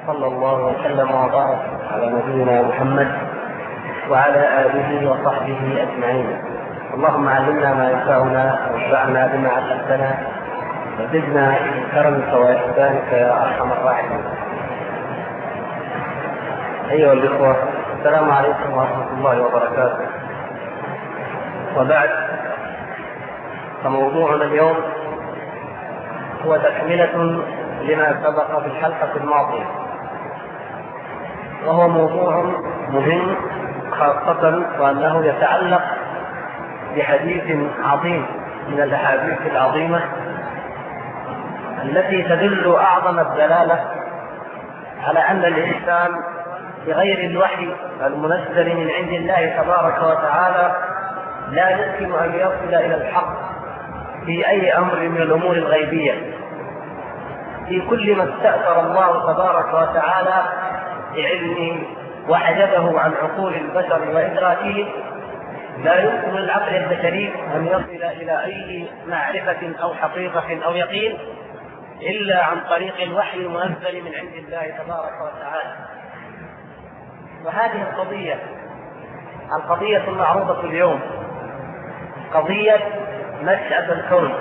صلى الله وسلم وبارك على نبينا محمد وعلى آله وصحبه أجمعين. اللهم علمنا ما ينفعنا وانفعنا بما علمتنا وزدنا من كرمك وإحسانك يا أرحم الراحمين. أيها الإخوة، السلام عليكم ورحمة الله وبركاته. وبعد، فموضوعنا اليوم هو تكملة لما سبق في الحلقة الماضية، وهو موضوع مهم خاصة وأنه يتعلق بحديث عظيم من الأحاديث العظيمة التي تدل أعظم الدلالة على أن الإنسان بغير الوحي المنزل من عند الله تبارك وتعالى لا يمكن أن يصل إلى الحق في أي أمر من الأمور الغيبية، في كل ما استأثر الله تبارك وتعالى بعلمه وحجبه عن عقول البشر وإدراكه. لا يمكن للعقل البشري أن يصل إلى أي معرفة أو حقيقة أو يقين إلا عن طريق الوحي المنزل من عند الله تبارك وتعالى. وهذه القضية المعروضة اليوم قضية نشأة الكون.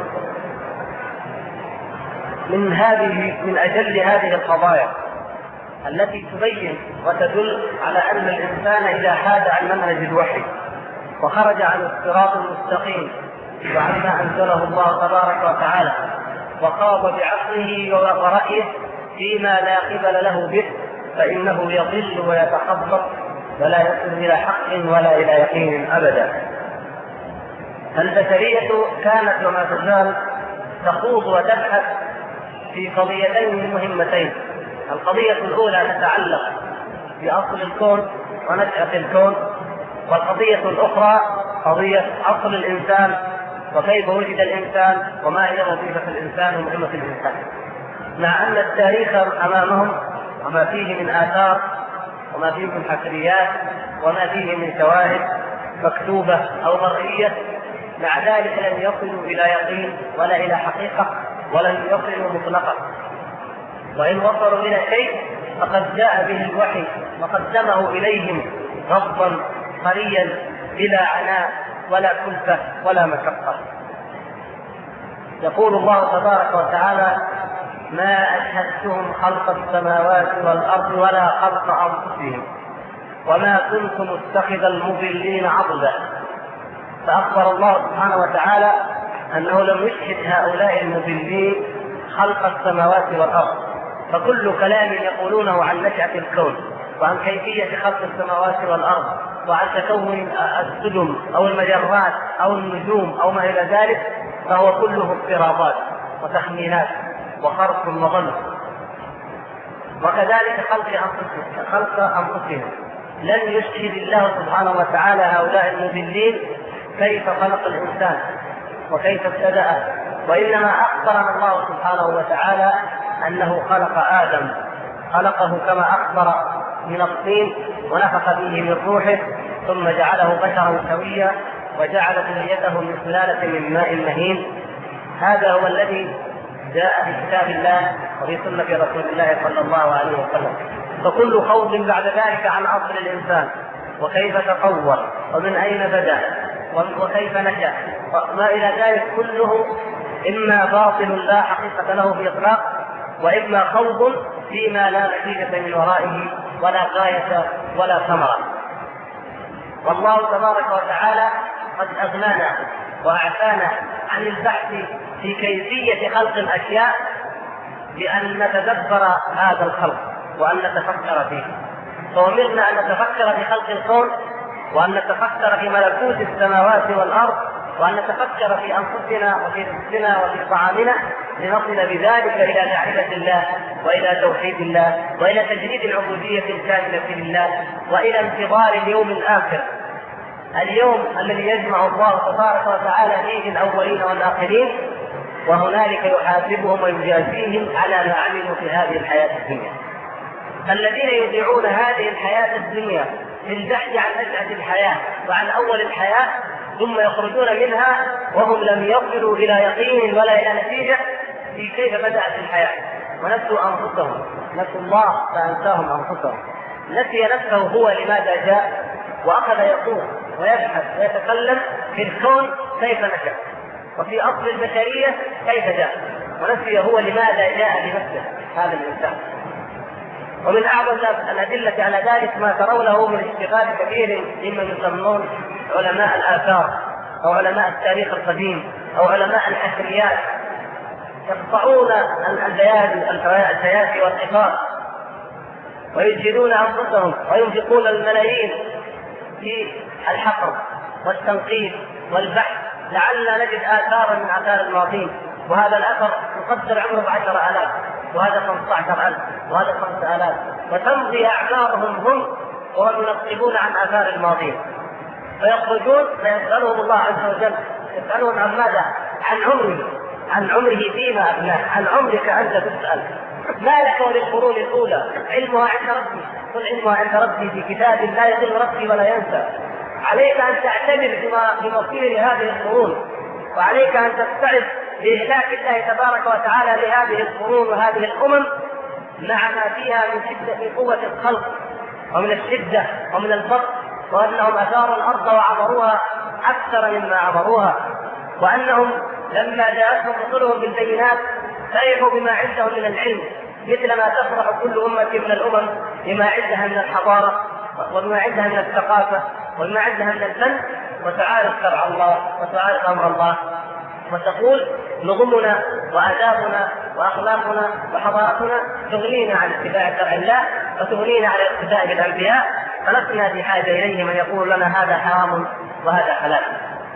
من أجل هذه القضايا التي تبين وتدل على أن الإنسان إذا حاد عن منهج الوحي وخرج عن الصراط المستقيم وعما أنزله الله تبارك وتعالى وخاض بعقله ورأيه فيما لا قبل له به، فإنه يضل ويتخبط ولا يصل إلى حق ولا إلى يقين أبدا. البشرية كانت وما تزال تخوض وتبحث في قضيتين مهمتين. القضية الأولى تتعلق بأصل الكون ونشأة الكون، والقضية الأخرى قضية أصل الإنسان وكيف وجد الإنسان وما هي وظيفة الإنسان ومهمة الإنسان، مع أن التاريخ أمامهم وما فيه من آثار وما فيه من حفريات وما فيه من شواهد مكتوبة أو مرئية، مع ذلك لم يصلوا إلى يقين ولا إلى حقيقة ولم يصلوا مطلقا. وإن وصلوا إلى شيء فقد جاء به الوحي وقدمه إليهم غضا طريا بلا عناء ولا كلفة ولا مشقة. يقول الله تبارك وتعالى: ما أشهدتهم خلق السماوات والأرض ولا خلق أنفسهم وما كنت متخذ المضلين عضدا. فأخبر الله سبحانه وتعالى أنه لم يشهد هؤلاء المضلين خلق السماوات والأرض، فكل كلام يقولونه عن نشأة الكون وعن كيفية خلق السماوات والأرض وعن تكون السدم أو المجرات أو النجوم أو ما إلى ذلك فهو كله افتراضات وتخمينات وخرق وظن. وكذلك خلق أنفسهم لن يشهد الله سبحانه وتعالى هؤلاء المضلين كيف خلق الإنسان وكيف ابتدأه، وإنما أخبرنا الله سبحانه وتعالى أنه خلق آدم، خلقه كما أخبر من الطين ونفخ فيه من روحه ثم جعله بشرا سويا وجعل ذريته من سلالة من ماء مهين. هذا هو الذي جاء في كتاب الله وفي سنة رسول الله صلى الله عليه وسلم. فكل خوض بعد ذلك عن أصل الإنسان وكيف تطور ومن أين بدأ وكيف نشأ وما إلى ذلك كله إما باطل لا حقيقة له بإطلاق، وإما خوض فيما لا نتيجة من ورائه ولا غاية ولا ثمرة. والله تبارك وتعالى قد أغنانا وأعفانا عن البحث في كيفية خلق الأشياء بأن نتدبر هذا الخلق وأن نتفكر فيه. فأمرنا أن نتفكر في خلق الكون وأن نتفكر في ملكوت السماوات والأرض وأن نتفكر في أنفسنا وفي نفسنا وفي طعامنا لنصل بذلك إلى معرفة الله وإلى توحيد الله وإلى تجريد العبودية الكاملة لله وإلى انتظار اليوم الآخر، اليوم الذي يجمع الله تبارك وتعالى فيه الأولين والآخرين، وهنالك يحاسبهم ويجازيهم على ما عملوا في هذه الحياة الدنيا. الذين يضيعون هذه الحياة الدنيا في البحث عن نشأة الحياة وعن أول الحياة ثم يخرجون منها وهم لم يصلوا إلى يقين ولا إلى نتيجة في كيف بدأت الحياة ونسوا أنفسهم، نسوا الله فأنساهم أنفسهم. نسي نفسه هو لماذا جاء، وأخذ يقول ويبحث ويتكلم في الكون كيف نشأ، وفي أصل البشرية كيف جاء، ونسي هو لماذا جاء بنفسه هذا الإنسان. ومن أعظم الأدلة على ذلك ما ترونه من اشتغال كثير ممن يسمون علماء الآثار أو علماء التاريخ القديم أو علماء الحفريات، يقطعون الفيافي والقطار ويجهدون أنفسهم وينفقون الملايين في الحفر والتنقيب والبحث لعلنا نجد آثارا من آثار الماضين، وهذا الأثر يقدر عمره 10,000 وهذا 15,000 وهذا 5,000، وتمضي أعمارهم هم وهم ينقبون عن آثار الماضين، فيخرجون فيسألهم الله عز وجل، يسألهم عن ماذا؟ عن عمره فيما أبناه، عن عمرك أنت تسأل، ما لك وللقرون الأولى علمها عند ربي، قل علمها عند ربي في كتاب لا يضل ربي ولا ينسى. عليك أن تعتبر بمصير هذه القرون، وعليك أن تستعد لإهلاك الله تبارك وتعالى لهذه القرون وهذه الأمم مع ما فيها من شدة قوة الخلق ومن الشدة ومن الفقر، وأنهم أثاروا الأرض وعمروها أكثر مما عمروها، وأنهم لما جاءتهم رسلهم بالبينات فرحوا بما عندهم من العلم، مثل ما تفرح كل أمة من الأمم بما عندها من الحضارة وبما عندها من الثقافة وبما عندها من الفن، وتعارف شرع الله وتعارف أمر الله، وتقول نظمنا وآدابنا وأخلاقنا وحضارتنا تغنينا عن اتباع شرع الله وتغنينا عن الاقتداء بالأنبياء، فلسنا بحاجة إليه من يقول لنا هذا حرام وهذا حلال.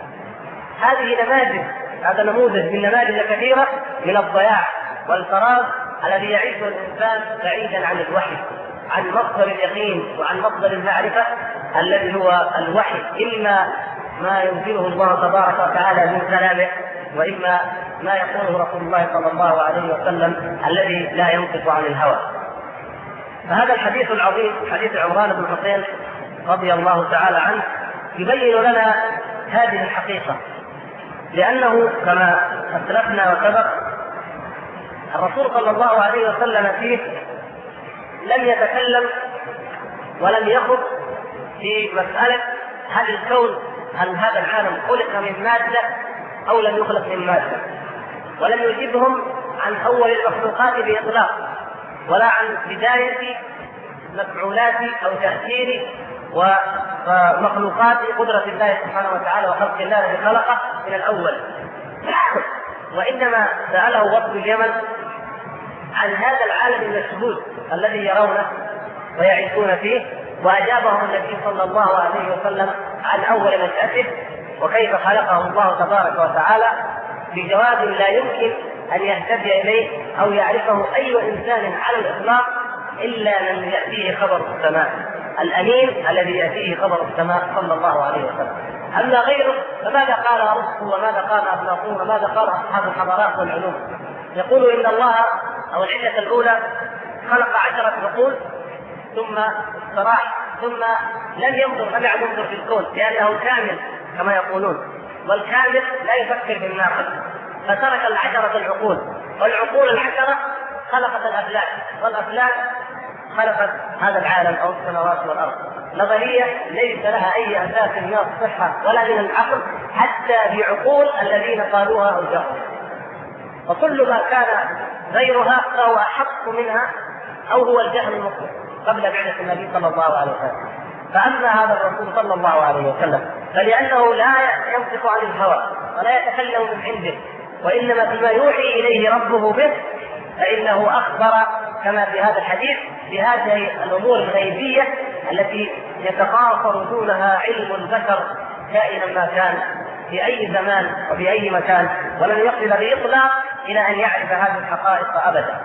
هذه نماذج، هذا نموذج من نماذج كثيرة من الضياع والفراغ الذي يعيشه الإنسان بعيدا عن الوحي، عن مصدر اليقين وعن مصدر المعرفة الذي هو الوحي، إما ما ينزله الله تبارك وتعالى من كلامه، وإما ما يقوله رسول الله صلى الله عليه وسلم الذي لا ينطق عن الهوى. فهذا الحديث العظيم حديث عمران بن حسين رضي الله تعالى عنه يبين لنا هذه الحقيقة، لأنه كما أسلفنا وسبق الرسول صلى الله عليه وسلم فيه لم يتكلم ولم يخض في مسألة هل الكون، هل هذا العالم خلق من مادة أو لم يخلق من مادة، ولم يجبهم عن أول المخلوقات بإطلاق، ولا عن بداية مفعولات أو تأثير ومخلوقات قدرة الله سبحانه وتعالى وخلق الله الذي خلقه من الأول، وإنما سأله وفد اليمن عن هذا العالم المشهود الذي يرونه ويعيشون فيه، وأجابهم النبي صلى الله عليه وسلم عن أول نشأته وكيف خلقه الله تبارك وتعالى بجواب لا يمكن أن يهتدي إليه أو يعرفه أي إنسان على الإطلاق إلا من يأتيه خبر السماء، الأمين الذي يأتيه خبر السماء صلى الله عليه وسلم. أما غيره فماذا قال أرسطو وماذا قال أفلاطون وماذا قال أصحاب الحضارات والعلوم؟ يقول إن الله أو العلة الأولى خلق 10 عقول ثم استراح، ثم لم ينظر في الكون لأنه كامل كما يقولون، والكامل لا يفكر بالناقص، فترك 10 العقول، والعقول 10 خلقت الأفلاك، والأفلاك خلقت هذا العالم أو السماوات والأرض. نظرية ليس لها أي أساس من الصحة ولا من العقل حتى بعقول الذين قالوها أو جاءوا، وكل ما كان غيرها فهو أحق منها أو هو الجهل المطلق قبل بعثة النبي صلى الله عليه وسلم. فأما هذا الرسول صلى الله عليه وسلم فلأنه لا ينطق عن الهوى ولا يتكلم من عنده، وإنما بما يوحي إليه ربه به، فإنه أخبر كما في هذا الحديث بهذه الأمور الغيبية التي يتقاصر دونها علم البشر كائنا ما كان في أي زمان وفي أي مكان، ولن يصل بإطلاق إلى أن يعرف هذه الحقائق أبدا.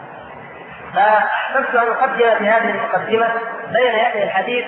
فأحببت أن أقدم في هذه المقدمة بين يدي الحديث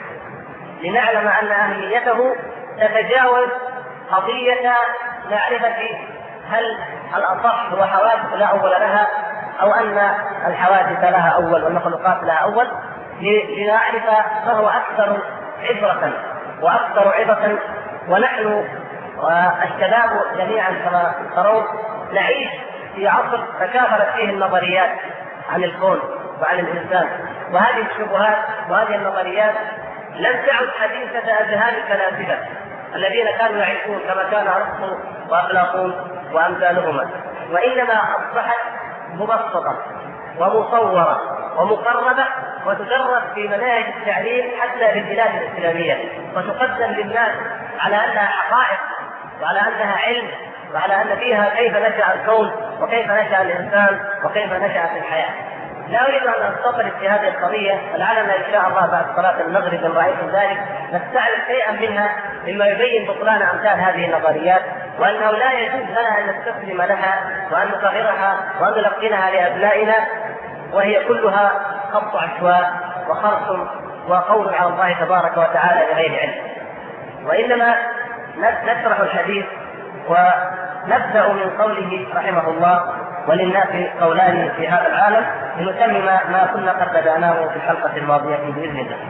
لنعلم أن أهميته تتجاوز قضية معرفة هل الأصح هو حوادث لا أول لها أو أن الحوادث لها أول والمخلوقات لها أول، لنعرف ما هو أكثر عبرة وأكثر عظة. ونحن والشباب جميعا كما ترون نعيش في عصر تكاثرت فيه النظريات عن الكون وعن الإنسان، وهذه الشبهات وهذه النظريات لم تعد حديثة أذهان الفلاسفة الذين كانوا يعيشون كما كان أرسطو وأفلاطون وأمثالهما، وإنما أصبحت مبسطة ومصورة ومقربة وتدرس في مناهج التعليم حتى في البلاد الإسلامية، وتقدم للناس على أنها حقائق وعلى أنها علم وعلى أن فيها كيف نشأ الكون وكيف نشأ الإنسان وكيف نشأت الحياة. لا أريد أن أستطرد في هذه القضية، ولعلنا إن شاء الله بعد صلاة المغرب إن رأيتم ذلك نستعرض شيئا منها مما يبين بطلان أمثال هذه النظريات، وأنه لا يجوز لنا أن نستسلم لها وأن نصغرها وأن نلقنها لأبنائنا وهي كلها خبط عشواء وخرص وقول على الله تبارك وتعالى بغير علم. وإنما نشرح الحديث ونبدأ من قوله رحمه الله: وللناس قولان في هذا العالم، لنتمم ما كنا قد بدأناه في الحلقة الماضية بإذن الله.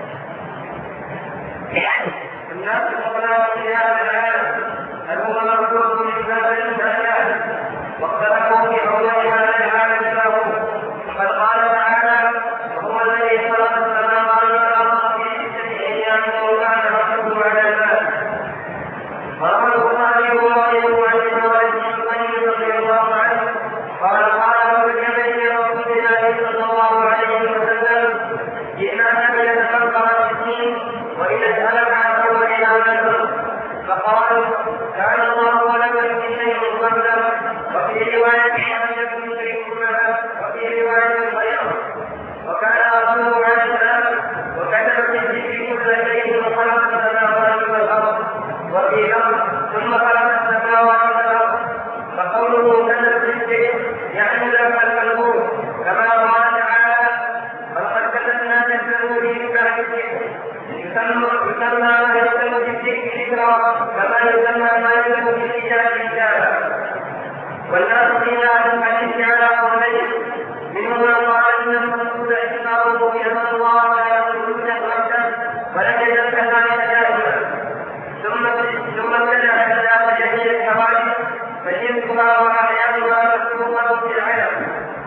الناس قولان في هذا العالم، هل هو مردود من باب الإنسان واختلفوا في حول هذا العالم له. قد قال تعالى: وهو الذي خلق السماوات والأرض في 6 أيام وكان عرشه على الماء. وروى البخاري وغيره عن ابراهيم رضي الله عنه قال: قال ابو الجبل رسول الله صلى الله عليه وسلم: جئناك لنتفكر في الدين ولنسألك عن أول أعمالهم. فقالوا: كان الله ولم يكن شيء قبله، وفي رواية لم يكن شيء معه، وفي رواية غيره. وكان رسوله على السلام وكتب في كل شيء وخلق السماوات والأرض، وفي لفظ: ثم خلق السماوات والأرض. فقوله كتب الشيء يعني لك الملكوت، كما قال تعالى: ولقد كتبنا في الزبور من بعد الذكر يسمى ما يكتب في الذكر ذكرا، كما يسمى ما يكتب في الكتاب كتابا. والناس قيل عن الحديث على قولين، منهم من قال ان المقصود اعتباره بان الله لا يقول نفسه ولم يزل كذلك دائما. ثم ابتدع ثلاث جميع الكبائر فشركها واحيانها مسلوقه في العلم،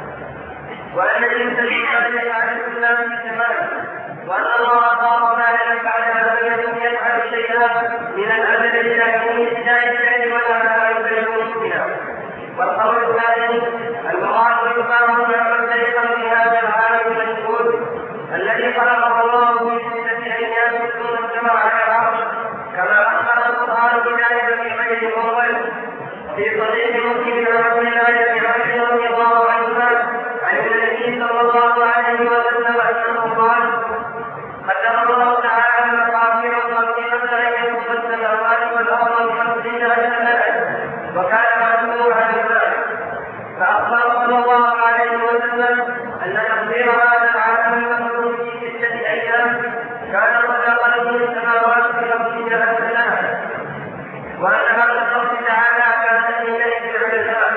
وان الانسان يفعل كل من كمال، وان الله خاص لا يفعل ابدا يفعل شيئا من الازل الى يوم الدائم ولا يبلغ منها. والقول الثاني: المراد يقام نعمة لخلق هذا العالم المشهود الذي خلقه الله في 6 أيام ثم استوى على العرش، كما أخبر القرآن بذلك في غير موضع. في صحيح مسلم عن رسول الله رضي الله عنهما عن النبي صلى الله عليه وسلم أنه قال: قدر الله تعالى مقادير الخلق قبل أن يخلق السماوات والأرض ب50 ألف سنة، وكان معلوم عن ذلك. فأخبر صلى الله عليه وسلم أن تقدير هذا العالم المخلوق في 6 أيام كان قد خلق السماوات ب50 ألف سنة، وأن هذا الخلق تعالى كان من ذلك على الماء.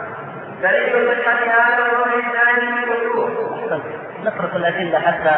دليل صحة هذا الرجل الثاني من الوجوه. نترك الأدلة حتى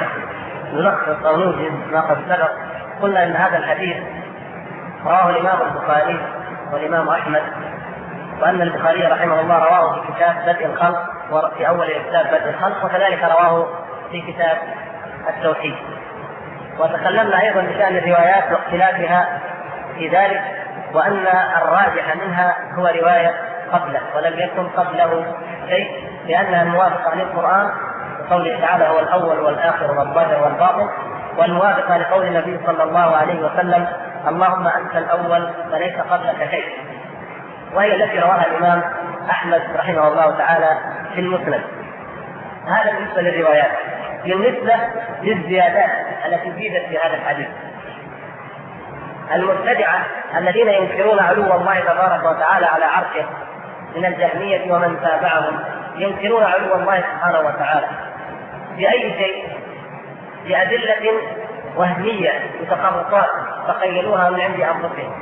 نلخص أو نوجد ما قد سبق. قلنا أن هذا الحديث رواه الإمام البخاري والإمام أحمد، وأن البخاري رحمه الله رواه في كتاب بدء الخلق وفي أول كتاب بدء الخلق، وكذلك رواه في كتاب التوحيد. وتكلمنا أيضا بشأن الروايات واختلافها في ذلك، وأن الراجح منها هو رواية قبله ولم يكن قبله شيء، لأنها الموافقة للقرآن وقوله تعالى: هو الأول والآخر والظاهر والباطن، والموافقة لقول النبي صلى الله عليه وسلم: اللهم أنت الأول فليس قبلك شيء، وهي التي رواها الإمام أحمد رحمه الله تعالى في المسند. هذا بالنسبة للروايات. بالنسبة للزيادات التي زيدت في هذا الحديث، المبتدعة الذين ينكرون علو الله تبارك وتعالى على عرشه من الجهمية ومن تابعهم ينكرون علو الله سبحانه وتعالى بأي شيء؟ بأدلة وهمية بتخرصات تخيلوها من عند أنفسهم.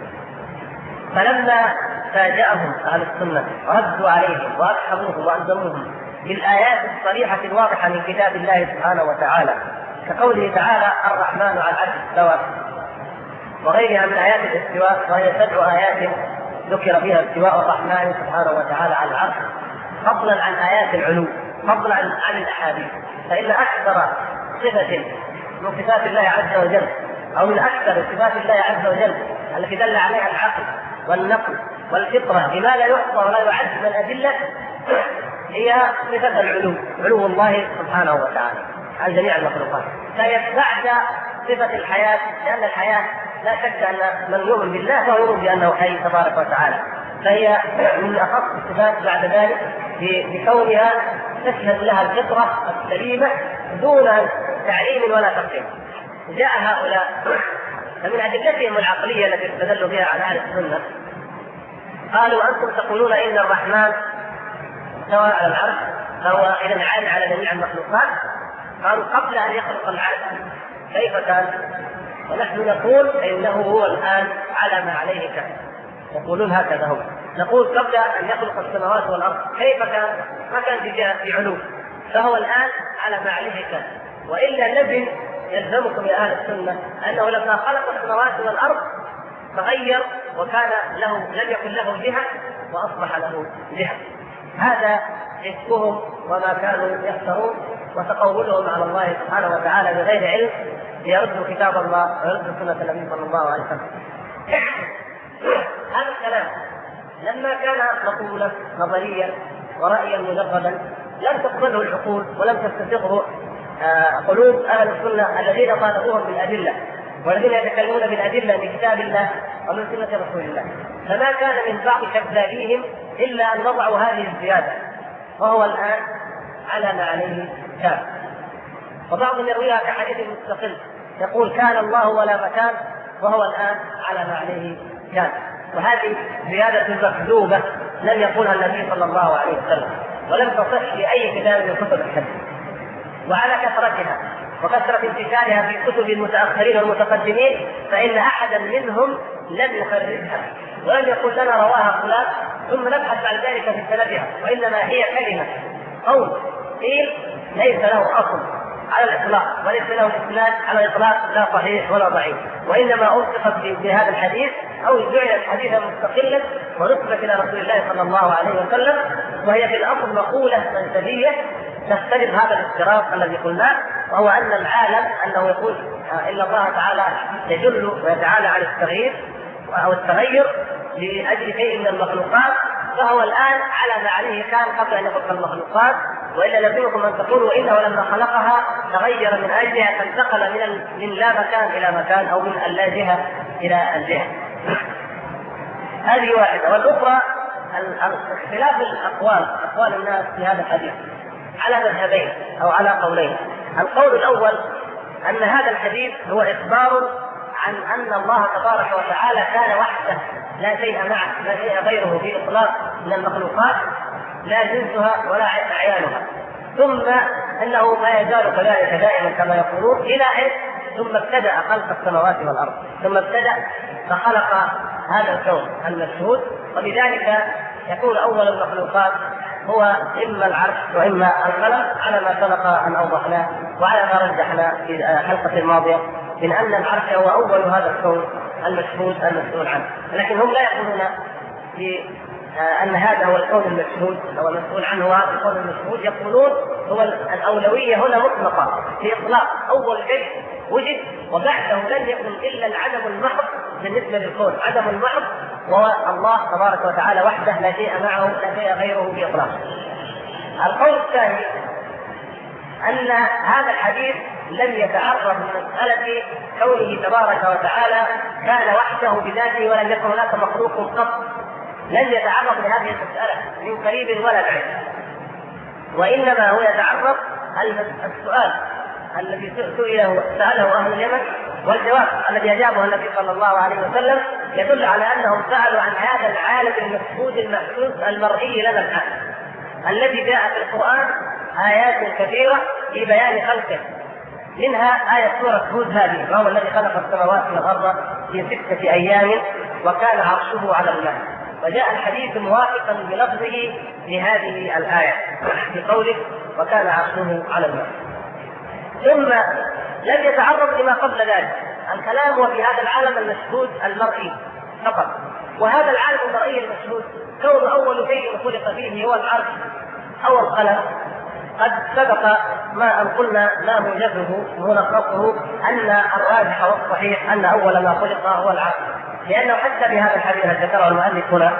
فلما فاجأهم أهل السنة ردوا عليهم وأسحبوهم وألزموهم بالآيات الصريحة الواضحة من كتاب الله سبحانه وتعالى، كقوله تعالى: الرحمن على العرش استوى، وغيرها من آيات الاستواء، وهي 7 آيات ذكر فيها استواء الرحمن سبحانه وتعالى على العرش، فضلا عن آيات العلو، فضلا عن الأحاديث. فإن أكثر صفة من صفات الله عز وجل، أو من أكثر صفات الله عز وجل التي دل عليها العقل والنقل والفطرة بما لا يحصى ولا يعد من الأدلة، هي صفة العلو، علو الله سبحانه وتعالى عن جميع المخلوقات. فيتبعد صفة الحياة، لأن الحياة لا شك أن من يؤمن بالله فهو يؤمن بأنه حي تبارك وتعالى، فهي من أخص الصفات بعد ذلك بكونها تشهد لها الفطرة السليمة دون تعليم ولا تقسيم. جاء هؤلاء فمن أدلتهم العقلية التي استدلوا بها على أهل السنة قالوا أنتم تقولون إن الرحمن استوى على العرش فهو إذا عال على جميع المخلوقات. قالوا قبل أن يخلق العرش كيف كان؟ ونحن نقول إنه هو الآن على ما عليه كان. يقولون هكذا هم. نقول قبل أن يخلق السماوات والأرض كيف كان؟ ما كان في علو، فهو الآن على ما عليه كان. وإلا لازم يلزمكم يا أهل السنة أنه لما خلق السماوات والأرض تغير وكان له لم يكن له جهة وأصبح له جهة. هذا إفكهم وما كانوا يفترون وتقولهم على الله سبحانه وتعالى بغير علم ليردوا كتاب الله ويردوا سنة النبي صلى الله عليه وسلم. هذا الكلام لما كان مقولا نظريا ورأيا مجردا لم تقبله العقول ولم تستسغه قلوب أهل السنة الذين طالبوهم بالأدلة والذين يتكلمون بالأدلة من كتاب الله ومن سنة رسول الله. فما كان من بعض كذابيهم إلا أن وضعوا هذه الزيادة، وهو الآن على ما عليه كان. وبعضهم يرويها كحديث مستقل يقول كان الله ولا مكان وهو الآن على ما عليه كان. وهذه زيادة مكذوبة لم يقولها النبي صلى الله عليه وسلم ولم تصح في أي كتاب من كتب الحديث. وعلى كثرتها وكثرة انتشارها في كتب المتأخرين والمتقدمين فإن أحدا منهم لم يخرجها ولم يقل لنا رواها فلان ثم نبحث بعد ذلك في سندها، وإنما هي كلمة قول قيل ليس له أصل على الإطلاق وليس له إسناد على الإطلاق لا صحيح ولا ضعيف، وإنما ألصقت بهذا الحديث أو جعلت حديثا مستقلا ونسبت إلى رسول الله صلى الله عليه وسلم، وهي في الأصل مقولة منسبية تختلف هذا الافتراق الذي قلناه، وهو أن العالم أنه يقول إن الله تعالى يجل ويتعالى عن التغيير أو التغير لأجل شيء من المخلوقات، فهو الآن على ما عليه كان قبل أن يخلق المخلوقات. وإلا لازمكم أن تقولوا إنه لما خلقها تغير من أجلها فانتقل من لا مكان إلى مكان أو من اللا جهة إلى الجهة. هذه واحدة. والأخرى اختلاف أقوال الناس في هذا الحديث على مذهبين أو على قولين. القول الأول أن هذا الحديث هو إخبار عن أن الله تبارك وتعالى كان وحده لا شيء معه لا شيء غيره في إطلاق من المخلوقات لا جنسها ولا أعيانها، ثم أنه ما يزال كذلك دائما كما يقولون إلى أن ثم ابتدأ خلق السماوات والأرض، ثم ابتدأ فخلق هذا الكون المشهود. وبذلك يكون أول المخلوقات هو إما العرش وإما القلم على ما سبق أن أوضحناه وعلى ما رجحنا في الحلقة الماضية من أن العرش هو أول هذا الكون المشهود المسؤول عنه. لكن هم لا يقولون في أن هذا هو الكون المشهود أو المسؤول عنه هذا الكون المشهود، يقولون هو الأولوية هنا مطلقة في إطلاق أول شيء وجد وبعده لم يكن إلا العدم المحض بالنسبة للكون، عدم المحض وهو الله تبارك وتعالى وحده لا شيء معه لا شيء غيره بإطلاق. القول الثاني أن هذا الحديث لم يتعرض لمسألة كونه تبارك وتعالى كان وحده بذاته ولم يكن هناك مخلوق قط، لم يتعرض لهذه المسألة من قريب ولا بعيد، وإنما هو يتعرض السؤال الذي سأله أهل اليمن والجواب الذي أجابه النبي صلى الله عليه وسلم يدل على أنهم سألوا عن هذا العالم المشهود المحسوس المرئي لنا الآن الذي جاء في القرآن آيات كثيرة في بيان خلقه، منها آية سورة هود هذه وهو الذي خلق السماوات والأرض في 6 أيام وكان عرشه على الماء، وجاء الحديث موافقا بلفظه لهذه الآية بقوله وكان عرشه على الماء. ثم لم يتعرض لما قبل ذلك، الكلام هو في هذا العالم المشهود المرئي فقط، وهذا العالم المرئي المشهود كون أول شيء خلق فيه هو العرش أو القلم، قد سبق ما أن قلنا ما موجبه ملخصه أن الراجح والصحيح أن أول ما خلق هو العرش، لأنه حتى بهذا الحديث الذي ذكره المؤلف هنا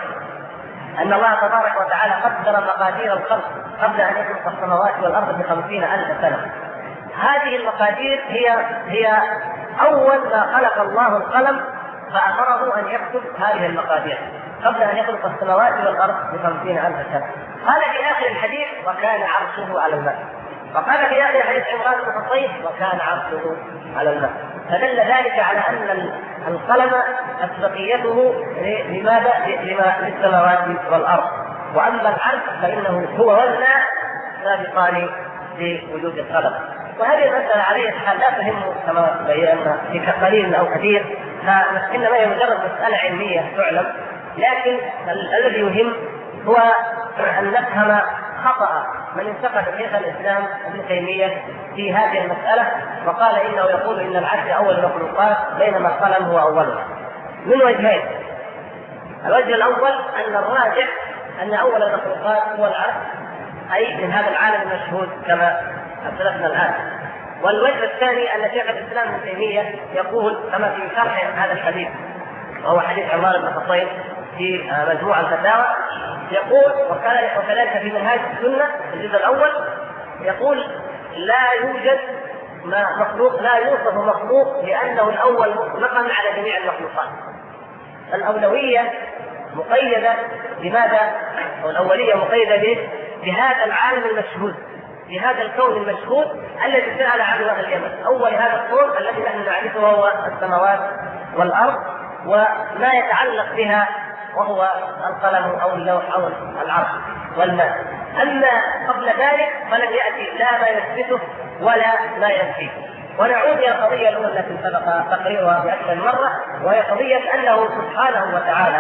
أن الله تبارك وتعالى قدر مقادير الخلق قبل أن يخلق السماوات والأرض ب50,000 سنة. هذه المقادير هي أول ما خلق الله القلم فأمره أن يكتب هذه المقادير قبل أن يخلق السماوات والأرض ب50,000 سنة. قال في آخر الحديث وكان عرشه على الماء، وقال في آخر حديث عمران بن حصين وكان عرشه على الماء، فدل ذلك على أن القلم أسبقيته لماذا؟ للسماوات والأرض، وأما العرش فإنه هو والماء سابقان لوجود القلم. وهذه المسألة عليه الحال لا تهم كما بينا في قليل أو كثير، فإنما هي مجرد مسألة علمية تعلم، لكن الذي يهم هو أن نفهم خطأ من انتقد شيخ الإسلام ابن تيمية في هذه المسألة، وقال إنه يقول إن العرش أول المخلوقات بينما القلم هو أولها، من وجهين. الوجه الأول أن الراجح أن أول المخلوقات هو العرش، أي من هذا العالم المشهود كما أسلفنا الآن. والوجه الثاني أن شيخ الإسلام ابن تيمية يقول كما في شرح هذا الحديث وهو حديث عمران بن حصين في مجموع الفتاوى، يقول وكذلك في منهاج السنة الجزء الأول يقول لا يوجد مخلوق لا يوصف مخلوق لأنه الأول مطلقا على جميع المخلوقات. الأولوية مقيدة بماذا؟ أو الأولية مقيدة بهذا العالم المشهود، بهذا الكون المشهود الذي سأل عنه أهل اليمن. أول هذا الكون الذي نحن نعرفه هو السماوات والأرض وما يتعلق بها وهو القلم أو اللوح أو العرش والماء. أما قبل ذلك فلم يأتي لا ما يثبته ولا ما ينفيه. ونعود إلى القضية الأولى التي سبق تقريرها بأكثر مرة، وهي قضية أنه سبحانه وتعالى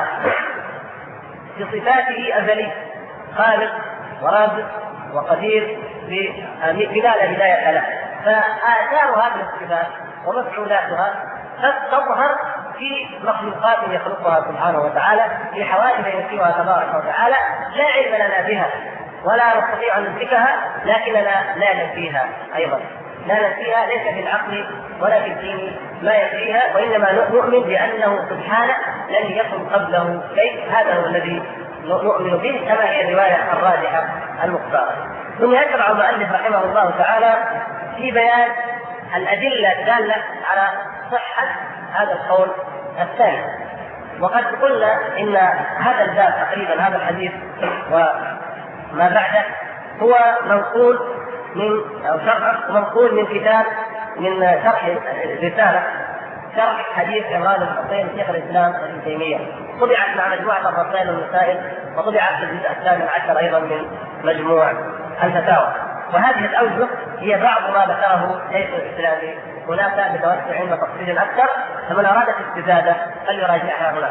بصفاته أزلي خالق ورازق وقدير بلا بداية له، فآثار هذه الصفات ومفعولاتها قد تظهر في مخلوقات يخلقها سبحانه وتعالى في حوادث ينفيها تبارك وتعالى لا علم لنا بها ولا نستطيع ان ندركها، لكننا لا ننفيها ايضا، لا ننفيها ليس في العقل ولا في الدين ما ينفيها، وانما نؤمن بانه سبحانه لن يكن قبله شيء. هذا هو الذي نؤمن به كما هي الروايه الراجحه المختاره. ثم يشرع المؤلف رحمه الله تعالى في بيان الادله الداله على صحه هذا القول الثاني. وقد قلنا ان هذا الباب تقريبا هذا الحديث وما بعده هو منقول من او منقول من كتاب من شرح رساله شرح حديث عمران بن حصين شيخ الاسلام ابن تيميه، طبعت مع مجموعه الرسائل والمسائل، وطبعت في الجزء 18 ايضا من مجموع الفتاوى. وهذه الاوجه هي بعض ما ذكره شيخ الاسلام هناك بتوسع وتفصيل اكثر، فمن اراد الاستزاده فليراجعها هناك.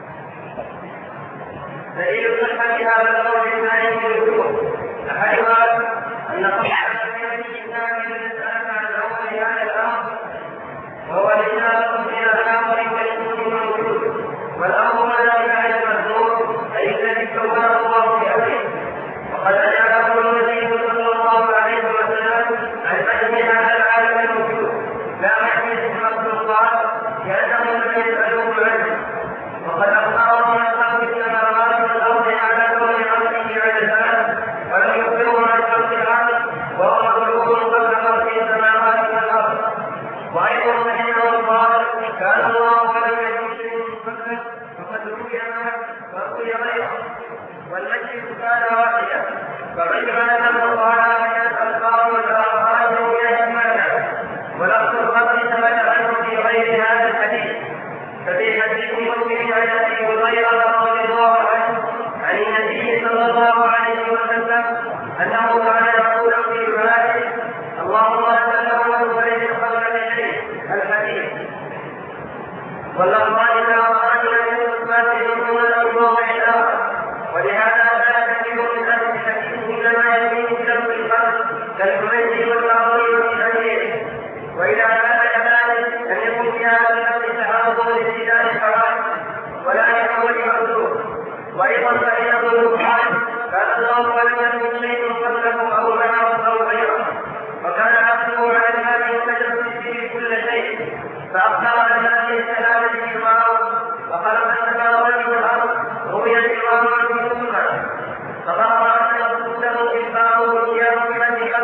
دليل صحة هذا القول ما يمكن أحدها أن صحة الإسلام يسأل عن أول هذا الأمر وهو الإشارة إلى الآخر والوجود والوجود، والأمر لا يفعل المذكور أي الذي كونه الله بأمره. وقد أجاب النبي صلى الله عليه وسلم عن فهم هذا العالم الموجود لا محدث المخلوقات لأنهم لم يسألوه عنه. وقد أخبرهم عن خلق السماوات والأرض على كون عرشه على الباب، ولم يخبرهم عن خلق العرش وهو مخلوق قبل خلق السماوات والأرض. وأيضا رحمه الله كان الله قد يجوز مستقبل وقد روي غيره، والمجلس كان واحدا، فغير أن الله كان الألقاب والآخرين يجمعنا، ولفظ الخبر ثبت عنه في غير هذا الحديث. ففي حديث مسلم عن ابي هريره رضي الله عنه عن النبي صلى الله عليه وسلم انه كان يقول في دعائه اللهم سلم وليس قبل شيء الحديث. واللفظان الاخران من اثباته دون الموضع الاخر، ولهذا لا كثير من اهل الحديث انما يمين بلفظ الخلق كالحميد والتعظيم في حديثه. واذا كان كذلك لم يكن في هذا اللفظ تعرض لابتداء الحوادث ولا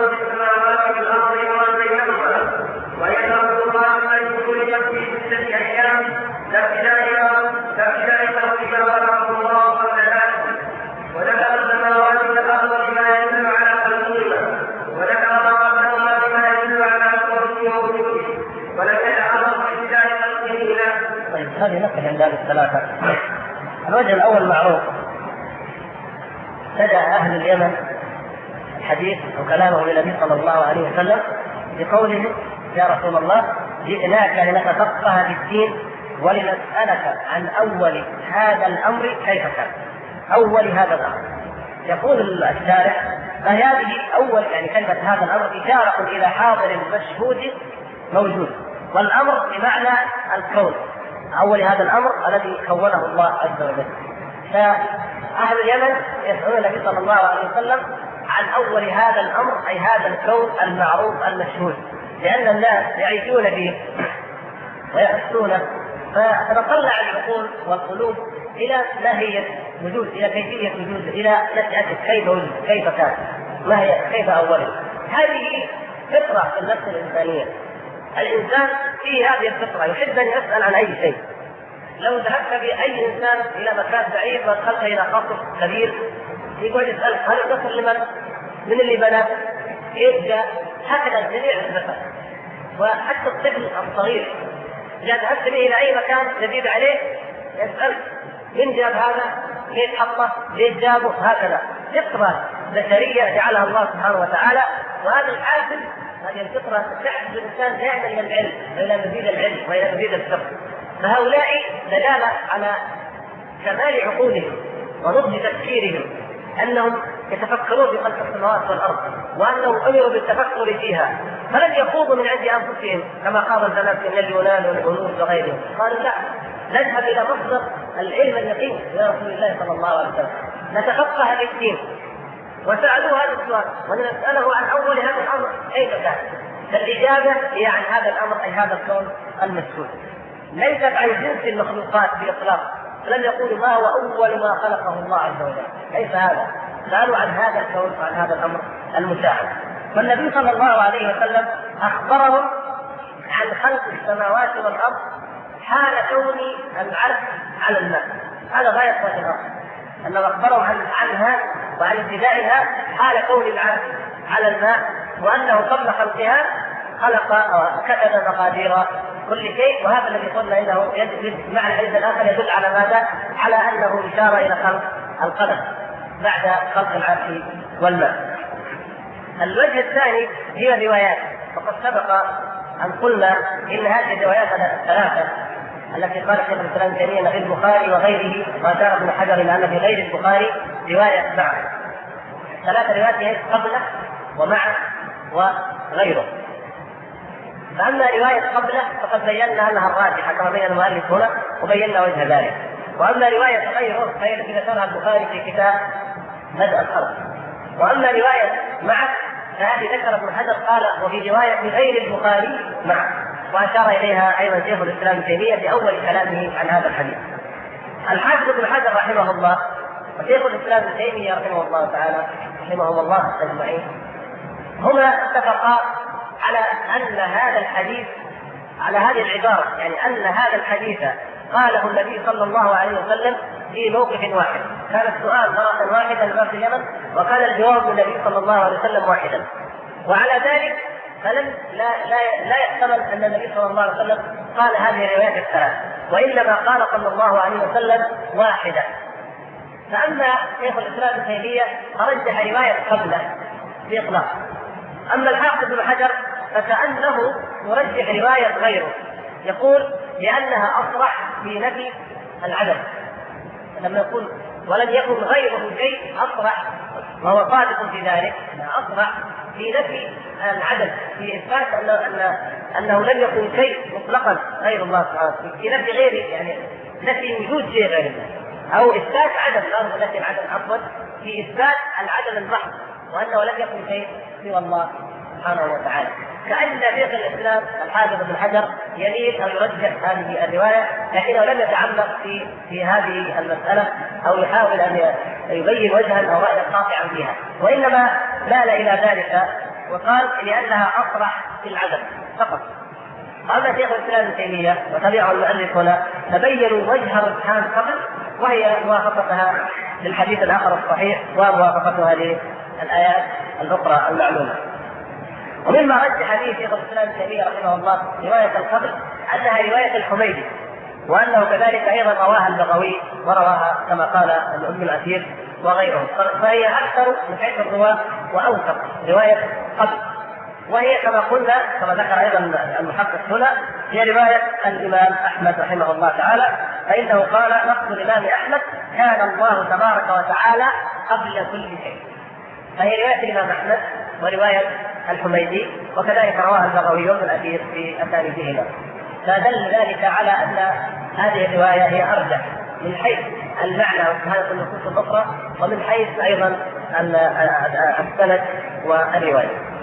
له في السماوات والارض وما بينهما ويشهد الله من كل نفس في 6 ايام لابتداء خلقها خلقه الله قبل ذلك وذكر السماوات والارض بما يدل على خلقهما وذكر ما قبلهما بما يدل على كونه ووجوده ولم يتعرض لابتداء خلقه له. طيب هذه نقل عند هذه الثلاثة. الوجه الأول معروف، بدأ أهل اليمن الحديث وكلامه للنبي صلى الله عليه وسلم بقوله يا رسول الله جئناك لنتفقه في الدين ولنسألك عن أول هذا الأمر كيف كان. أول هذا الأمر يقول الشارح فهذه أول يعني كلمة هذا الأمر إشارة إلى حاضر مشهود موجود، والأمر بمعنى الكون، أول هذا الأمر الذي كونه الله عز وجل. فأهل اليمن يسألون النبي صلى الله عليه وسلم عن أول هذا الأمر أي هذا الكون المعروف المشهود، لأن الناس يعيشون فيه ويحسونه، فتتطلع العقول والقلوب إلى ماهية وجود، إلى كيفية وجود، إلى نشأته كيف وجد، كيف كان، ما هي كيف أوله. هذه فطرة في النفس الإنسانية. الإنسان فيه هذه الفطرة، يحب أن يسأل عن أي شيء. لو ذهبت بأي إنسان إلى مكان بعيد ودخلت إلى قصر كبير يقول يسأل هل القصر لمن؟ من اللي بنى؟ كيف جاء؟ هكذا الجميع يسأل. وحتى الطفل الصغير إذا ذهبت به إلى أي مكان جديد عليه يسأل من جاب هذا؟ ليش حطه؟ ليش جابه؟ هكذا فطرة بشرية جعلها الله سبحانه وتعالى، وهذا الحافز هذه الفطرة تحفز الإنسان دائما إلى العلم وإلى مزيد العلم وإلى مزيد الفقه. فهؤلاء دلالة على كمال عقولهم ونضج تفكيرهم أنهم يتفكرون في خلق السماوات والأرض، وأنهم أمروا بالتفكر فيها، فلم يخوضوا من عند أنفسهم كما قال الزمان من اليونان والهنود وغيرهم. قالوا لا، نذهب إلى مصدر العلم اليقين إلى رسول الله صلى الله عليه وسلم نتفقه في الدين. وسألوه هذا السؤال ونسأله عن أول هذا الأمر كيف كان. فالإجابة هي عن هذا الأمر أي هذا الكون المشهود، ليست عن جنس المخلوقات بإطلاق. لم يقولوا ما هو أول ما خلقه الله عز وجل، كيف هذا؟ سألوا عن هذا الكون وعن هذا الأمر المشاهد. فالنبي صلى الله عليه وسلم أخبرهم عن خلق السماوات والأرض حال كون العرش على الماء. هذا غاية وجه الأمر، أنه أخبرهم عنها وعن ابتدائها حال كون العرش على الماء، وأنه قبل خلقها خلق وكتب مقادير كل شيء. وهذا الذي قلنا انه معنى الحديث الاخر يدل على ماذا؟ على انه اشاره الى خلق القدم بعد خلق العرش والماء. الوجه الثاني هي الروايات، وقد سبق ان قلنا ان هذه الروايات الثلاثه التي قال شيخ الاسلام ابن تيميه في البخاري وغيره، واشار ابن حجر الى ان في غير البخاري روايه معه. ثلاث روايات قبله ومعه وغيره. فأما رواية قبله فقد بينا أنها الراجحة كما بين المؤلف هنا وبينا وجه ذلك. وأما رواية غيره فهي التي ذكرها البخاري في كتاب بدء الخلق. وأما رواية معه فهذه ذكر ابن حجر قال وفي رواية غير البخاري معه، وأشار إليها أيضا شيخ الإسلام ابن تيمية في أول كلامه عن هذا الحديث. الحافظ ابن حجر رحمه الله وشيخ الإسلام ابن تيمية رحمه الله تعالى رحمهم الله أجمعين هما اتفقا على أن هذا الحديث على هذه العبارة، يعني أن هذا الحديث قاله النبي صلى الله عليه وسلم في موقف واحد. كان السؤال مرة واحدة لباب اليمن وكان الجواب من النبي صلى الله عليه وسلم واحدا. وعلى ذلك فلم لا يحتمل أن النبي صلى الله عليه وسلم قال هذه الروايات الثلاث، وإنما قال صلى الله عليه وسلم واحدة. فأما شيخ الإسلام ابن تيمية فرجح رواية قبله بإطلاق. أما الحافظ ابن حجر فكأنه يرجح رواية غيره، يقول لأنها أصرح في نفي العدم. لما يقول ولم يكن غيره شيء أصرح وهو صادق في ذلك، أصرح في نفي العدم، في إثبات أنه لم يكن شيء مطلقا غير الله سبحانه، في نفي غيره يعني نفي وجود شيء غير الله، أو إثبات عدم، لا نفي العدم عفوا، في إثبات العدم المحض وأنه لم يكن شيء سوى الله سبحانه وتعالى. كأن شيخ الإسلام الحافظ ابن حجر يميل أو يرجح هذه الرواية، لكنه لم يتعمق في هذه المسألة أو يحاول أن يبين وجها أو رأيا قاطعا فيها، وإنما مال إلى ذلك وقال لأنها أصرح في العدم فقط. هذا شيخ الإسلام ابن تيمية وتبعه المؤلف هنا تبينوا وجه الرجحان قبل، وهي موافقتها للحديث الآخر الصحيح وموافقتها للآيات الأخرى المعلومة. ومما رجح فيه شيخ الإسلام ابن تيمية رحمه الله رواية القبر أنها رواية الحميدي، وأنه كذلك أيضا رواها البغوي ورواها كما قال ابن الأثير وغيرهم، فهي أكثر من حيث الرواة وأوثق رواية قبر. وهي كما قلنا كما ذكر أيضا المحقق هنا هي رواية الإمام أحمد رحمه الله تعالى، فإنه قال نص الإمام أحمد كان الله تبارك وتعالى قبل كل شيء. فهي رواية الإمام أحمد ورواية الحميدي، وكذلك رواها البغوي وابن الأثير في أسانيدهما. فدل ذلك على أن هذه الرواية هي أرجح من حيث المعنى وهذه النصوص الأخرى، ومن حيث أيضا السند والرواية.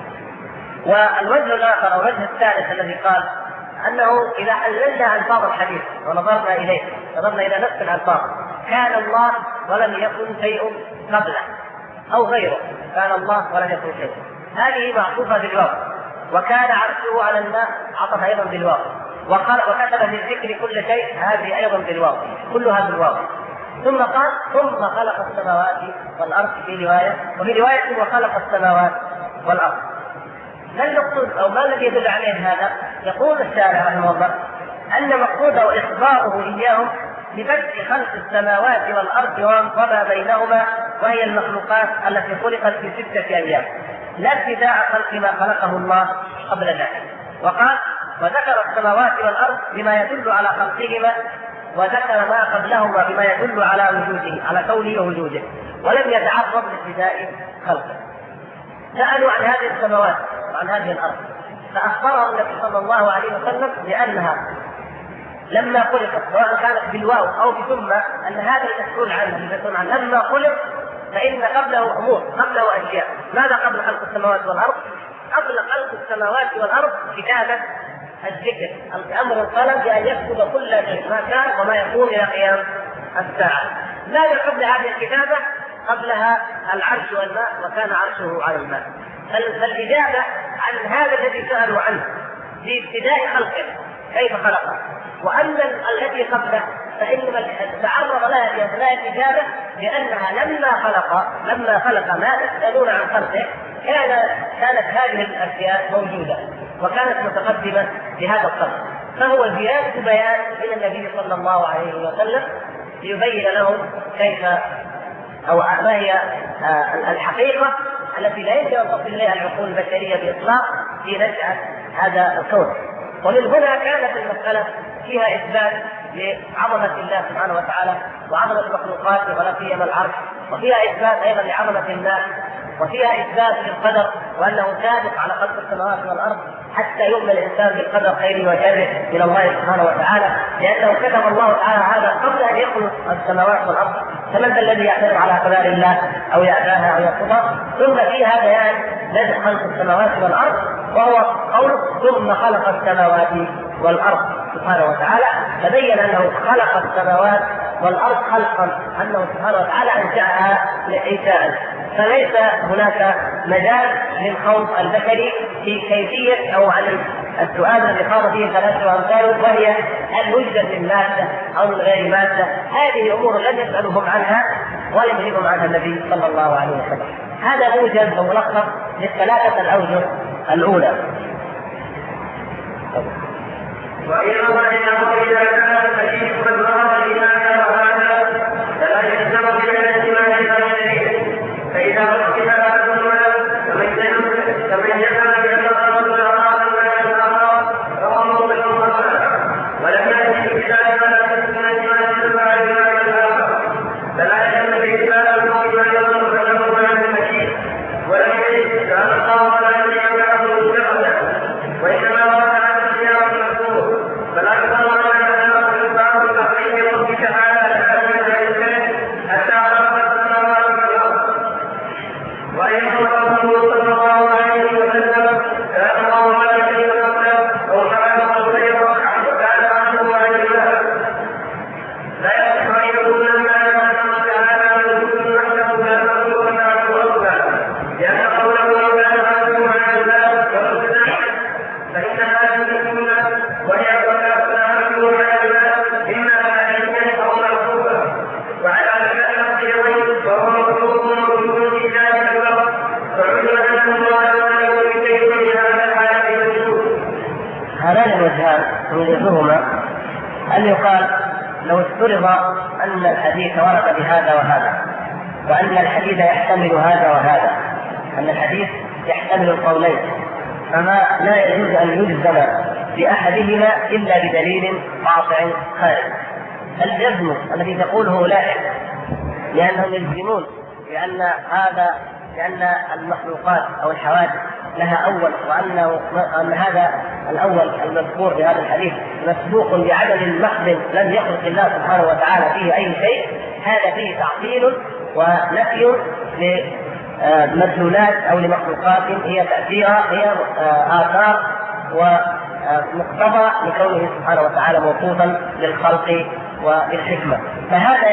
والوجه الآخر أو الوجه الثالث الذي قال أنه إذا حللنا ألفاظ الحديث ونظرنا إليه، نظرنا إلى نفس الألفاظ، كان الله ولم يكن شيء قبله أو غيره، كان الله ولم يكن شيء، هذه معطوفة بالواو، وكان عرشه على الماء عطف أيضا بالواو، وكتب في الذكر كل شيء، هذه أيضا بالواو، كلها بالواو. ثم قال ثم خلق السماوات والأرض في رواية، وفي رواية وخلق السماوات والأرض. ما المقصود أو ما الذي يدل عليه هذا؟ يقول الشارع رحمه الله أن مقصوده إخباره إياهم ببدء خلق السماوات والأرض وما بينهما، وهي المخلوقات التي خلقت في 6 أيام، لا ابتداء خلق ما خلقه الله قبل ذلك. وقال وذكر السماوات والأرض بما يدل على خلقهما، وذكر ما قبلهما بما يدل على وجوده، على كونه ووجوده، ولم يتعرض لابتداء خلقه. سألوا عن هذه السماوات وعن هذه الأرض، فأخبرهم النبي صلى الله عليه وسلم بأنها لما خلقت، سواء كانت بالواو أو بثم، أن هذا المسؤول عنه لما خلق فإن قبله أمور، قبله أشياء. ماذا قبل خلق السماوات والأرض؟ قبل خلق السماوات والأرض كتابة الذكر، الأمر الطلب بأن يكتب كل شيء ما كان وما يكون إلى قيام الساعة. ماذا قبل هذه الكتابة؟ قبلها العرش والماء، وكان عرشه على الماء. فالإجابة عن هذا الذي سألوا عنه في ابتداء خلقه كيف خلقه، وأن الذي قبله فإنما تعرض لها في أثناء الإجابة بأنها لما خلق ما تسألون عن خلقه كانت هذه الأشياء موجودة وكانت متقدمة بهذا الخلق. فهو زيادة بيان من النبي صلى الله عليه وسلم ليبين لهم كيف أو ما هي الحقيقة التي لا يمكن أن تصل إليها العقول البشرية بإطلاق في نشأة هذا الكون. ومن هنا كانت المسألة فيها إثبات لعظمة الله سبحانه وتعالى وعظمة مخلوقاته ولا سيما العرش، وفيها إثبات أيضا لعظمة الناس، وفيها إثبات للقدر وأنه سابق على خلق السماوات والأرض حتى يؤمن الإنسان بالقدر خيره وشره من الله سبحانه وتعالى، لأنه كتب الله تعالى هذا قبل أن يخلق السماوات والأرض. فمن الذي يعترض على قدر الله أو يأباها أو يرفضها؟ ثم فيها بيان بدء خلق السماوات والأرض، وهو قول ثم خلق السماوات والأرض سبحانه وتعالى، فبين أنه خلق السماوات والأرض خلقا، أنه سبحانه وتعالى أنشأها لإنشاء. فليس هناك مجال للخوض البشري في كيفية أو عن السؤال الذي خاض فيه الفلاسفة وأمثاله، وهي هل وجدت من مادة أو من غير مادة. هذه أمور لم يسألهم عنها ولم يجبهم عنها النبي صلى الله عليه وسلم. هذا موجز وملخص للثلاثة الأوجه الأولى. وإنما إذا كان المشيخ قد ظهر الإيمان وهذا فلا يلزم بالاجتماع البشري، فإذا ركب أحدهما تبين بأن الرسول أراد ما رواه بالمصطلح، ولم يأتي بكتاب ولا اجتماع الآخر، فلا يلزم بإجماع المؤمن يظهر له عن المشيخ، ولم يجد كان الله ولا يمنعه مجردا، وإنما فلا يقدر على الإنسان التقليد وجهان يوجههما أن يقال لو افترض أن الحديث ورد بهذا وهذا، وأن الحديث يحتمل هذا وهذا، أن الحديث يحتمل القولين، فما لا يجوز أن يجزم بأحدهما إلا بدليل قاطع خارج. الجزم الذي تقوله أولئك لأنهم يجزمون لأن المخلوقات أو الحوادث لها أول، وأن هذا الأول المذكور في هذا الحديث مسبوق بعدم محض لم يخلق الله سبحانه وتعالى فيه أي شيء، هذا فيه تعطيل ونفي لمدلولات أو لمخلوقات هي تأثيرها هي آثار ومقتضى لكونه سبحانه وتعالى موصوفا للخلق والحكمة. فهذا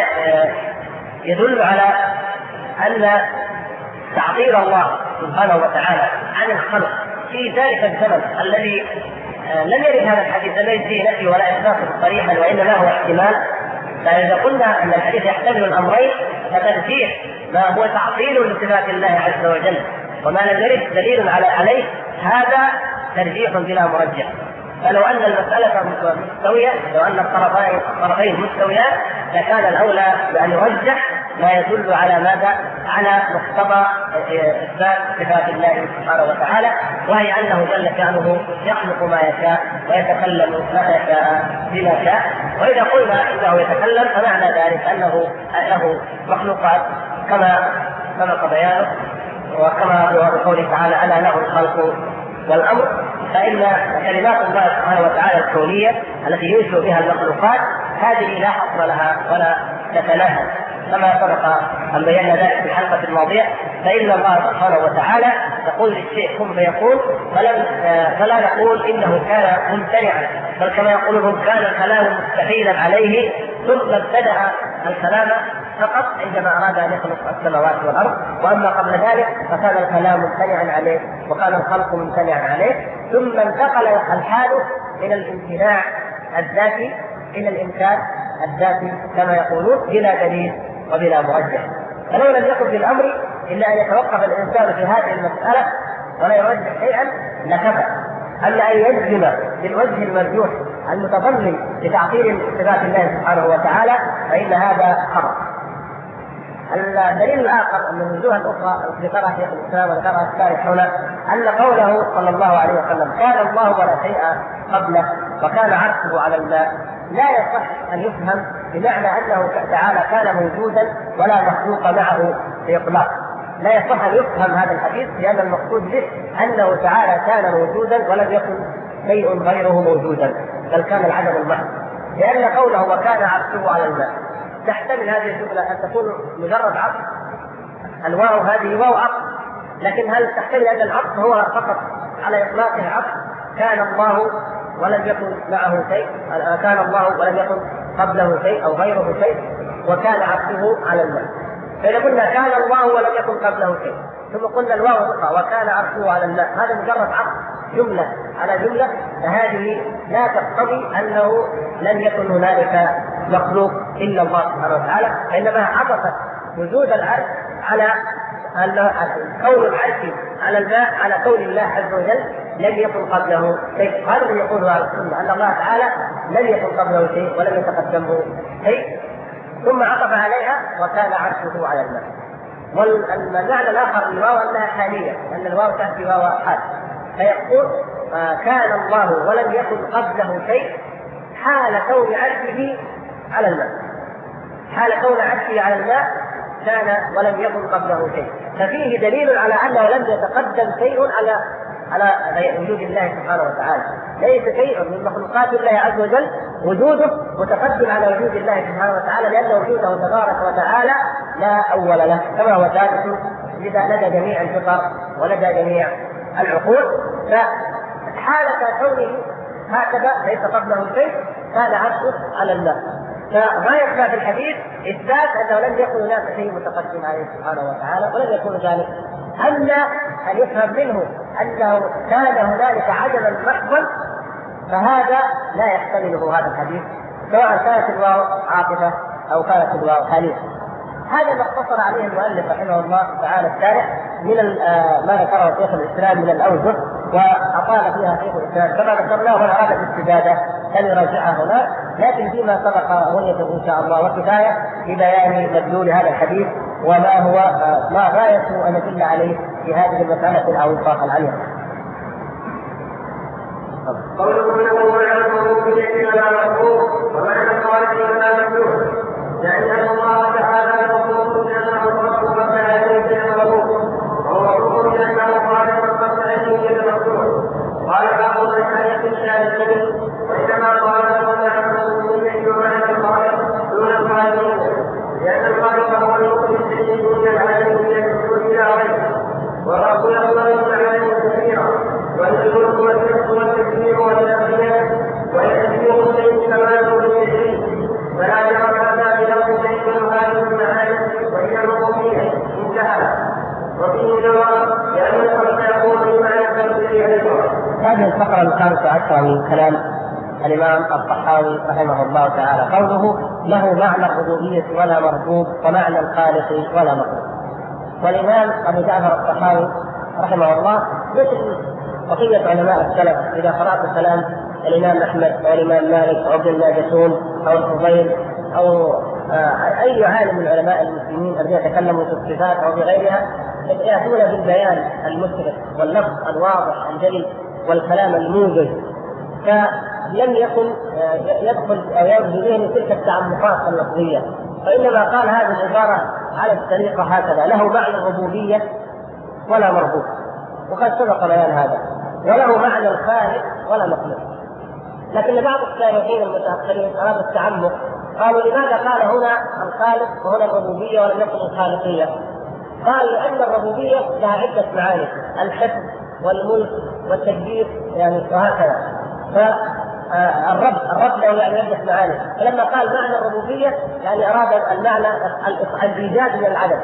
يدل على أن تعطيل الله سبحانه وتعالى عن الخلق في ذلك الزمن الذي لم يرد هذا الحديث ليس فيه نفي ولا إثبات صريحا وإنما هو احتمال. فإذا قلنا أن الحديث يحتمل الأمرين فترجيح ما هو تعطيل لصفات الله عز وجل وما لم يرد دليل عليه هذا ترجيح بلا مرجح. فلو أن المسألة مستوية، لو أن الطرفين مستويان، لكان الأولى بأن يرجح ما يدل على ماذا؟ على مقتضى إثبات صفات الله سبحانه وتعالى، وهي أنه جل شأنه يخلق ما يشاء ويتكلم ما يشاء بما شاء. وإذا قلنا إنه يتكلم فمعنى ذلك أنه له مخلوقات كما سبق بيانه، وكما هو بقوله تعالى ألا له الخلق والأمر. فإن كلمات الله سبحانه وتعالى الكونية التي ينشئ بها المخلوقات هذه لا حصر لها ولا تتناهى، كما سبق أن بينا ذلك في الحلقة الماضية. فإن الله سبحانه وتعالى يقول للشيء كن فيكون، فلا نقول إنه كان ممتنعا، بل كما يقولون كان الكلام مستحيلا عليه ثم ابتدأ الكلام فقط عندما أراد أن يخلق السماوات والأرض، وأما قبل ذلك فكان الكلام ممتنعا عليه وكان الخلق ممتنعا عليه، ثم انتقل الحال من الامتناع الذاتي إلى الإمكان الذاتي كما يقولون بلا دليل وبلا مرجح. فلو لم يكن في الأمر إلا أن يتوقف الإنسان في هذه المسألة ولا يرجح شيئا لكفى. أما أن يجزم بالوجه المرجوح المتضمن لتعطيل صفات الله سبحانه وتعالى فإن هذا خطأ. الدليل الآخر من الوجوه الأخرى التي ذكرها شيخ الإسلام وذكرها الشارح هنا أن قوله صلى الله عليه وسلم كان الله ولا شيء قبله وكان عرشه على الماء لا يصح أن يفهم بمعنى أنه تعالى كان موجودا ولا مخلوق معه في إطلاق. لا يصح أن يفهم هذا الحديث لأن المقصود به أنه تعالى كان موجودا ولم يكن شيء غيره موجودا، بل كان العدم المحض. لأن قوله وكان عرشه على الماء تحتمل هذه الجملة أن تكون مجرد عطف، الواو هذه واو عطف، لكن هل تحتمل أن العطف هو فقط على إطلاقه عطف كان الله ولم يكن معه شيء، كان الله ولم يكن قبله شيء أو غيره شيء وكان عرشه على الماء؟ فإذا قلنا كان الله ولم يكن قبله شيء ثم قلنا الواو تقع وكان عرشه على الماء، هذا مجرد عطف جملة على جملة، فهذه لا تقتضي أنه لم يكن هنالك مخلوق إلا الله سبحانه وتعالى، وإنما عطفت وجود العرش على كون العرش على الماء على كون الله عز وجل لم يكن قبله شيء. هذا الذي يقوله على السنة أن الله تعالى لم يكن قبله شيء ولم يتقدمه شيء، ثم عطف عليها وكان عرشه على الماء. والمعنى الآخر الواو أنها حالية، أن الواو تأتي واو حال، فيقول كان الله ولم يكن قبله شيء حال كون عرشه على الماء، حال كون عرشه على الماء كان ولم يكن قبله شيء، ففيه دليل على أنه لم يتقدم شيء على وجود الله سبحانه وتعالى. ليس شيء من مخلوقات الله عز وجل وجوده متقدم على وجود الله سبحانه وتعالى، لأن وجوده تبارك وتعالى لا أول له كما هو ثابت لدى جميع الفطر ولدى جميع العقول. فحالة كونه هكذا ليس قبله شيء كان عرشه على الماء، فما يكفى في الحديث إثبات أنه لم يكن هناك شيء متقدم عليه سبحانه وتعالى ولم يكن ذلك. أما أن يفهم منه أنه كان هنالك عدما محضا فهذا لا يحتمله هذا الحديث، سواء كانت الواو عاطفة أو كانت الواو حالية. هذا ما اقتصر عليه المؤلف رحمه الله تعالى الشارح من ما ذكره شيخ الاسلام من الاوجه، واطال فيها شيخ الاسلام كما ذكرناه، ومن اراد الاستفاده لن يراجعها هنا، لكن فيما سبق غنية ان شاء الله وكفايه ببيان مدلول هذا الحديث وما هو ما غايه ان ندل عليه في هذه المساله العويصه العليا. قوله له يعلمه بيده ولا مكروه ومعنى الخالق ولا مكروه، لأن الله تعالى مخلوق لأنه رب فلا يجوز المخلوق، وهو مخلوق لأنه خالق فلا يجوز المخلوق. قال بعض الحديث الشاذين وإنما قال له يعلمه بيده ومعنى الخالق دون الخالق، لأن الخالق هو المخلوق الذي دون العالم من الوجود إلى غيره، والرب يقبل العالم كثيرا، والملك والحفظ والتكبير والتأخير والتكبير شيء كماله بالتشريع، فلا جرم هذا بلفظ شيء هذه المعاني وهي الربوبية انتهى. وفيه جواب لأن الخلق يكون بمعنى التنزيل أيضا. هذه الفقرة الخامسة عشرة من كلام الإمام الطحاوي رحمه الله تعالى، قوله له معنى الربوبية ولا مربوب ومعنى الخالق ولا مخلوق. والإمام أبو جعفر الطحاوي رحمه الله مثل بقية علماء السلف، إذا قرأت كلام الإمام أحمد أو الإمام مالك أو ابن الماجشون أو الفضيل أو أي عالم من علماء المسلمين الذين يتكلموا في الصفات أو بغيرها، يأتون بالبيان المسرف واللفظ الواضح الجلي والكلام الموجز، فلم يكن يدخل أو يرد إليه تلك التعمقات اللفظية، فإنما قال هذه العبارة على الطريقة هكذا: له معنى الربوبية ولا مربوب، وقد سبق بيان هذا، وله معنى الخالق ولا مخلوق. لكن بعض الشارحين المتأخرين أرادوا التعمق، قالوا لماذا قال هنا الخالق وهنا الربوبية ولم يقل الخالقية؟ قال لأن الربوبية لها عدة معاني: الحفظ والملك والتدبير يعني وهكذا، فالرب له يعني عدة معاني، فلما قال معنى الربوبية يعني أراد المعنى الإيجاد من العدم،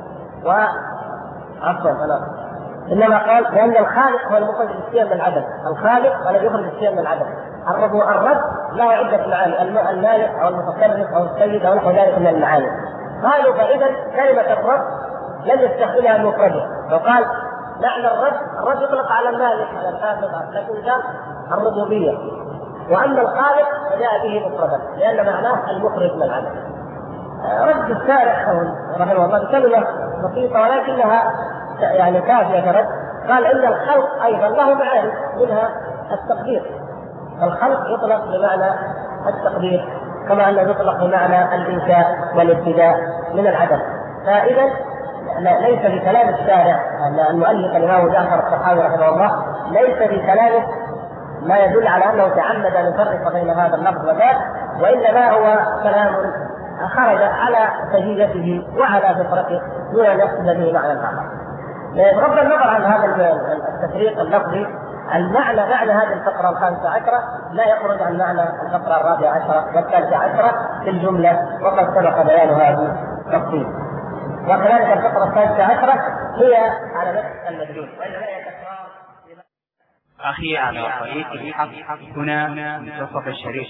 إنما قال لأن الخالق هو المخرج الشيء من العدم، الخالق الذي يخرج الشيء من العدم. الرب له عدة معاني: المالك أو المتصرف أو السيد أو نحو ذلك من المعاني. قالوا فإذا كلمة الرب لم يستخدمها المفردة، وقال معنى الرب يطلق على المالك على الخالق، لكن قال الربوبية، وأما الخالق فجاء به مفردا لأن معناه المخرج من العدم. رد الشارح رحمه الله بكلمة بسيطة ولكنها يعني كافية رد، قال إن الخلق أيضا له معاني منها التقدير، الخلق يطلق بمعنى التقدير كما أنه يطلق بمعنى الإنشاء والابتداء من العدم. فإذا ليس بكلام الشارع المؤلف الإمام جعفر الطحاوي رحمه الله ليس بكلامه ما يدل على أنه تعمد أن يفرق بين هذا اللفظ وذاك، وإنما هو كلام خرج على سجيته وعلى فطرته دون أن يقصد به معنى آخر. بغض النظر عن هذا التفريق اللفظي، معنى هذه الفقرة الخامسة عشرة لا يخرج عن معنى الفقرة الرابعة عشرة والثالثة عشرة في الجملة، وقد سبق بيان هذه التفصيل. وكذلك الفقرة الثالثة عشرة هي على نفس المدلول، وإنما هي تكرار. أخي على طريق الحق هنا منتصف الشريف.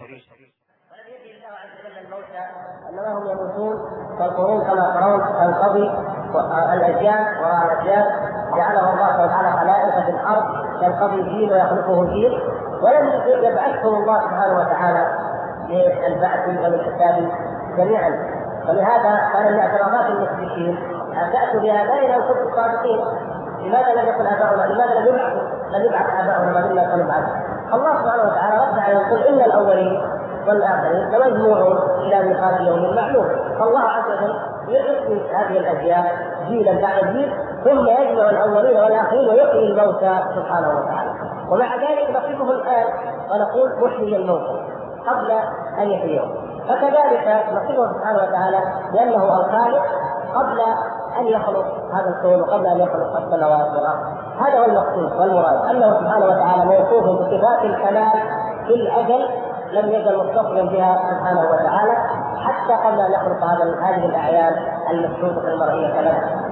أنما هم يموتون فالقرون كما ترون تنقضي الأجيال وراء الأجيال، جعله الله تعالى خلائق في الأرض ينقضي جيل ويخلقه جيل، ولم يبعثهم الله سبحانه وتعالى للبعث والحساب جميعا. فلهذا كان من اعتراضات المشركين تأتوا بآبائنا إن كنتم صادقين، لماذا لم يكن آباؤنا؟ لماذا لم يبعث آباؤنا ما دمنا سنبعث؟ الله سبحانه وتعالى رد على يقول إن الأولين والآخرين لمجموعون إلى ميقات يوم معلوم. فالله عز وجل يحيي هذه الأجيال جيلا بعد جيل، ثم يجمع الأولين والآخرين ويحيي الموتى سبحانه وتعالى. ومع ذلك نصفه الآن ونقول محيي الموتى قبل أن يحييهم، فكذلك نصفه سبحانه وتعالى لأنه الخالق قبل أن يخلق هذا الكون وقبل أن يخلق السماوات والأرض. هذا هو المقصود والمراد، أنه سبحانه وتعالى موصوف بصفات الكمال في الأزل لم يزل متصلا بها سبحانه وتعالى حتى قبل أن يخلق هذه الأعيان المشهودة المرئية لنا.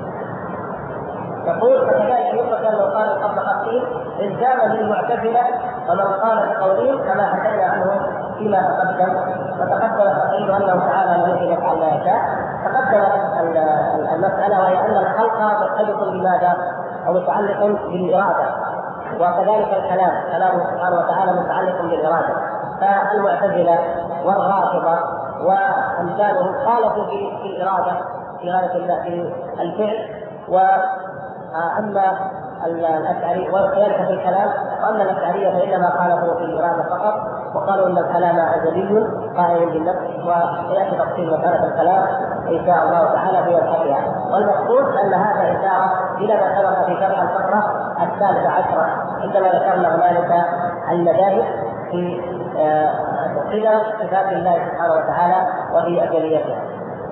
يقول فكذلك يطلق أنه قال قبل 50 إلزاما للمعتزلة ومن قال بقولهم كما حكينا عنه فيما تقدم، وتقدم تقرير أنه تعالى لا يفعل ما يشاء، تقدمت المسألة، وهي أن الخلق مرتبط بماذا؟ أو متعلق بالإرادة، وكذلك كلامه سبحانه وتعالى متعلق بالإرادة. فالمعتزلة والرافضة وأمثالهم خالفوا في الإرادة في غاية الله في الفعل، وأما الأشعري وكذلك في الكلام، وأما الأشعرية فإنما خالفوا في الإرادة فقط، وقالوا أن الكلام أزلي قائم بالنفس، ويأتي تفصيل مسألة الكلام إن شاء الله تعالى في مبحثها. والمقصود أن هذا إشارة إلى ما سبق في شرح الفقرة 13 عندما ذكرنا هنالك المذاهب في قدر صفات الله سبحانه وتعالى وفي أجليتها.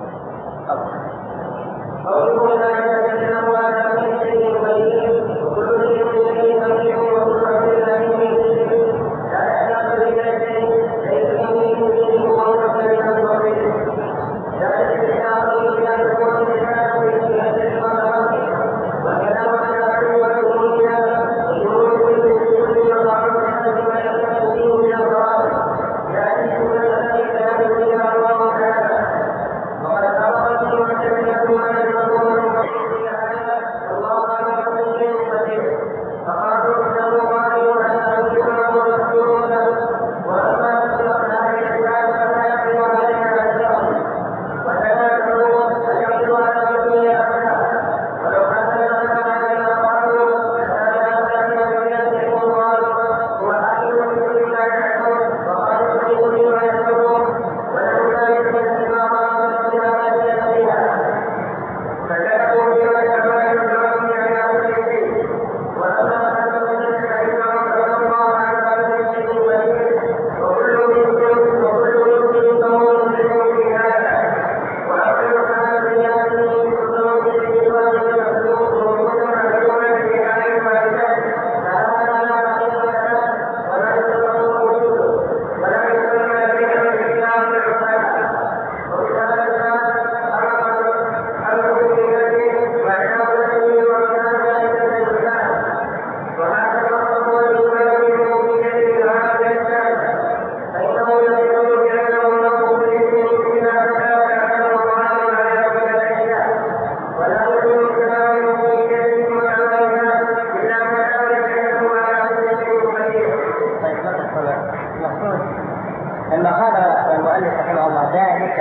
لما قال المؤلف رحمه الله ذلك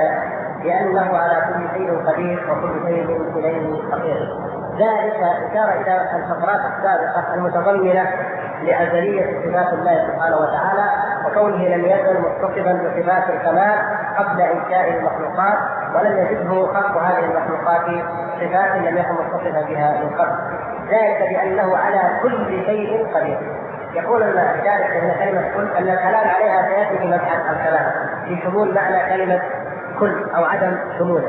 لأنه على كل شيء قدير وكل شيء إليه فقير، ذلك إشارة إلى الفقرات السابقة المتضمنة لأزلية صفات الله سبحانه وتعالى، وكونه لم يزل متصفا بصفات الكمال قبل إنشاء المخلوقات، ولم يجده خلق هذه المخلوقات صفات لم يكن متصفا بها من قبل، ذلك بأنه على كل شيء قدير. يقول الشارح ان كلمه كل ان الكلام عليها سياتي في مبحث الكلام في شمول معنى كلمه كل او عدم شموله.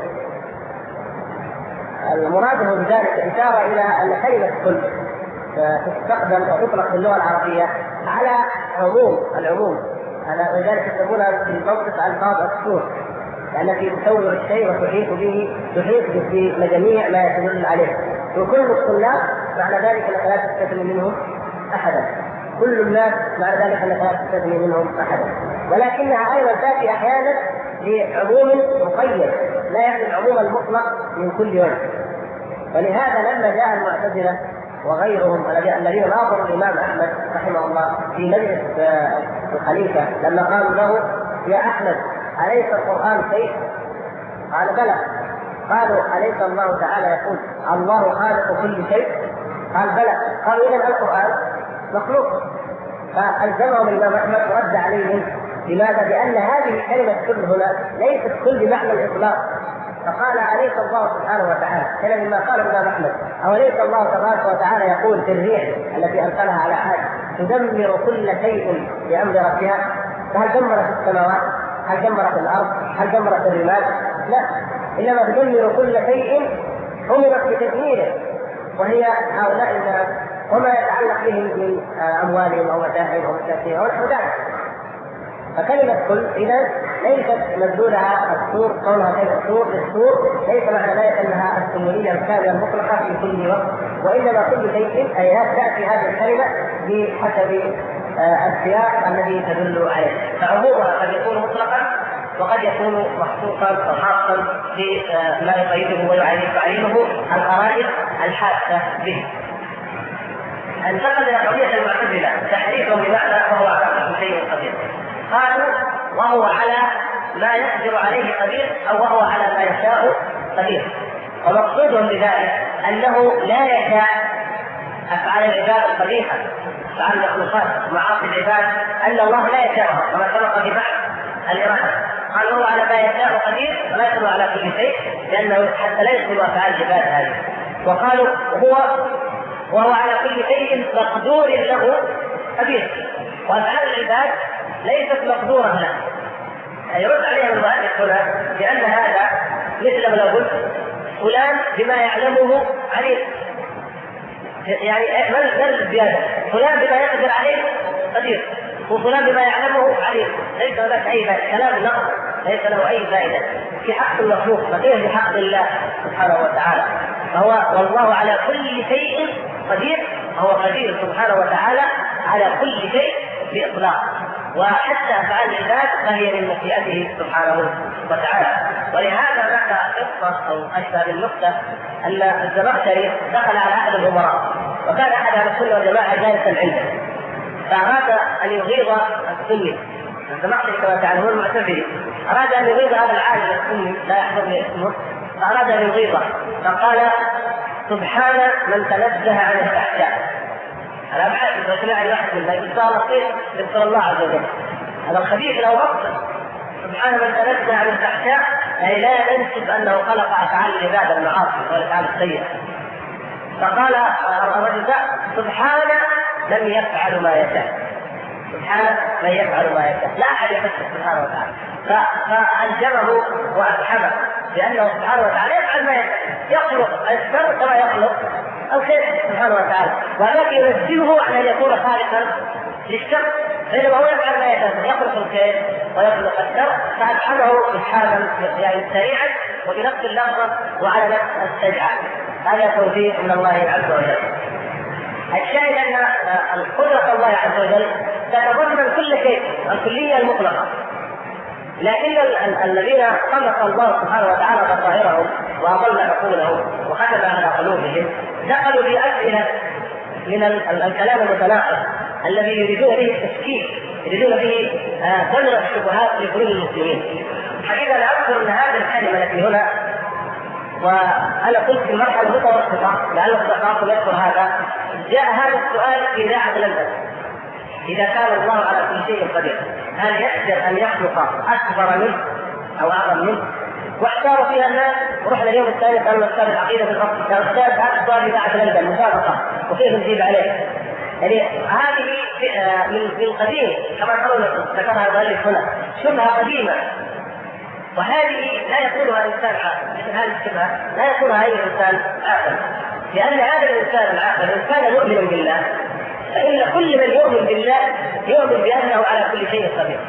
المراد بذلك اشاره الى ان كلمه كل تستخدم وتطلق في اللغه العربيه على العموم، ولذلك يسمونها في موقف الفاظ السور، التي تصور الشيء وتحيط به بجميع ما يدل عليه، وكل الطلاب معنى ذلك انك لا تستثني منهم احدا، كل الناس معنى ذلك انك لا تستثني منهم احدا، ولكنها ايضا تاتي احيانا لعموم مقيد لا يعني العموم المطلق من كل وجه. ولهذا لما جاء المعتزله وغيرهم الذين ناظروا الامام احمد رحمه الله في مجلس الخليفه لما قالوا له يا احمد اليس القران شيء؟ قال بلى. قالوا اليس الله تعالى يقول الله خالق كل شيء؟ قال بلى. قالوا اذا القران مخلوق. فألزمهم الإمام أحمد ورد عليهم. لماذا؟ لأن هذه كلمة كل هنا ليست كل بمعنى الإطلاق. فقال أليس الله سبحانه وتعالى كلمة ما قال الإمام أحمد أوليس الله تبارك وتعالى يقول في الريح التي أرسلها على عاد تدمر كل شيء بأمر ربها؟ فهل دمرت السماوات؟ هل دمرت الأرض؟ هل دمرت الرمال؟ لا، إنما تدمر كل شيء أمرت بتدميره، وهي هؤلاء الناس وما يتعلق بهم من أموالهم أو متاعهم أو مساكنهم أو نحو ذلك. فكلمة كل إذا ليست مدلولها السور، كونها كلمة سور للسور ليس معنى ذلك أنها الشمولية الكاملة المطلقة في كل وقت، وإنما كل شيء أي تأتي هذه الكلمة بحسب السياق الذي تدل عليه، فعمومها قد يكون مطلقا وقد يكون مخصوصا أو خاصا بما يقيده ويعينه الغرائز الحادة به. انتقل إلى قضية المعتزلة تحريفهم بمعنى وهو على كل شيء قدير. قالوا وهو على ما يقدر عليه قدير أو وهو على ما يشاء قدير. ومقصودهم بذلك أنه لا يشاء أفعال العباد القبيحة، أفعال المخلوقات معاصي العباد، أن الله لا يشاءها كما سبق في بحث الإرادة. قال هو على ما يشاء قدير ولا يقدر على كل شيء، لأنه حتى لا يدخل أفعال العباد هذه. وقالوا وهو على كل شيء مقدور له قدير، وأفعال العباد ليست مقدورة له. يرد عليهم المؤلف هنا بأن هذا مثل ما لو قلت فلان بما يعلمه عليم، يعني ما الزيادة؟ فلان بما يقدر عليه قدير، وفلان بما يعلمه عليم، ليس لك أي فائدة، كلام نقص ليس له أي فائدة في حق المخلوق، فكيف في حق الله سبحانه وتعالى؟ فهو والله على كل شيء قدير، هو قدير سبحانه وتعالى على كل شيء بإطلاق، وحتى أفعال العباد فهي من مشيئته سبحانه وتعالى. ولهذا ذكر قصة أو أشبه بالنقطة أن الزمخشري دخل على أحد الأمراء، وكان أحد أهل السنة والجماعة جالسا عنده، فأراد أن يغيظ السني. الزمخشري كما تعلمون معتزلي، أراد أن يغيظ هذا العالم السني لا يحضرني اسمه، فأراد أن يغيظه فقال سبحان من تنزه عن الفحشاء. أنا بحث وسمع الواحد من ذلك قال لطيف يذكر الله عز وجل، هذا الخبيث له مقصد. سبحان من تنزه عن الفحشاء أي لا ننسب أنه خلق أفعال العباد المعاصي والأفعال السيئة. فقال الرجل سبحان من يفعل ما يشاء، سبحان من يفعل ما يشاء، لا أحد يفعل سبحانه وتعالى. فألجمه وأسحبه بأنه سبحانه وتعالى يفعل ما يشاء، يخلق الشر كما يخلق الخير سبحانه وتعالى، ولكن ينزهه عن أن يكون خالقا للشر، بينما هو يفعل ما يشاء، يخلق الخير ويخلق الشر. فأسحبه إسحابا يعني سريعا وبنفس اللفظة وعلى نفس السجعة. هذا توفيق من الله عز وجل. الشاهد أن قدرة الله عز وجل تتضمن كل شيء، الكلية المطلقة، لكن الذين خلق الله سبحانه وتعالى بصائرهم وأضل عقولهم وختم على قلوبهم دخلوا في أسئلة من الكلام المتناقض الذي يريدون به التشكيك، يريدون به ضمن الشبهات لقلوب المسلمين. حقيقة أنا أذكر أن هذه الكلمة التي هنا، وأنا قلت في المرحلة المتوسطة لعل الصحافة يذكر هذا، جاء هذا السؤال في إذاعة لندن: إذا كان الله على كل شيء قدير هل يقدر أن يخلق أكبر منه أو أعظم منه؟ واحتاروا فيها الناس، ورحنا اليوم الثاني قالوا أستاذ العقيدة في الأصل، قال أستاذ هذا السؤال في إذاعة لندن مسابقة وكيف نجيب عليه؟ يعني هذه من قديم كما ذكرها المؤلف هنا، شبهة قديمة، وهذه لا يقولها إنسان عاقل، مثل هذه الشبهة لا يقولها أي إنسان عاقل، لأن هذا الإنسان العاقل إن كان مؤمنا بالله فإن كل من يؤمن بالله يؤمن بأنه على كل شيء قدير.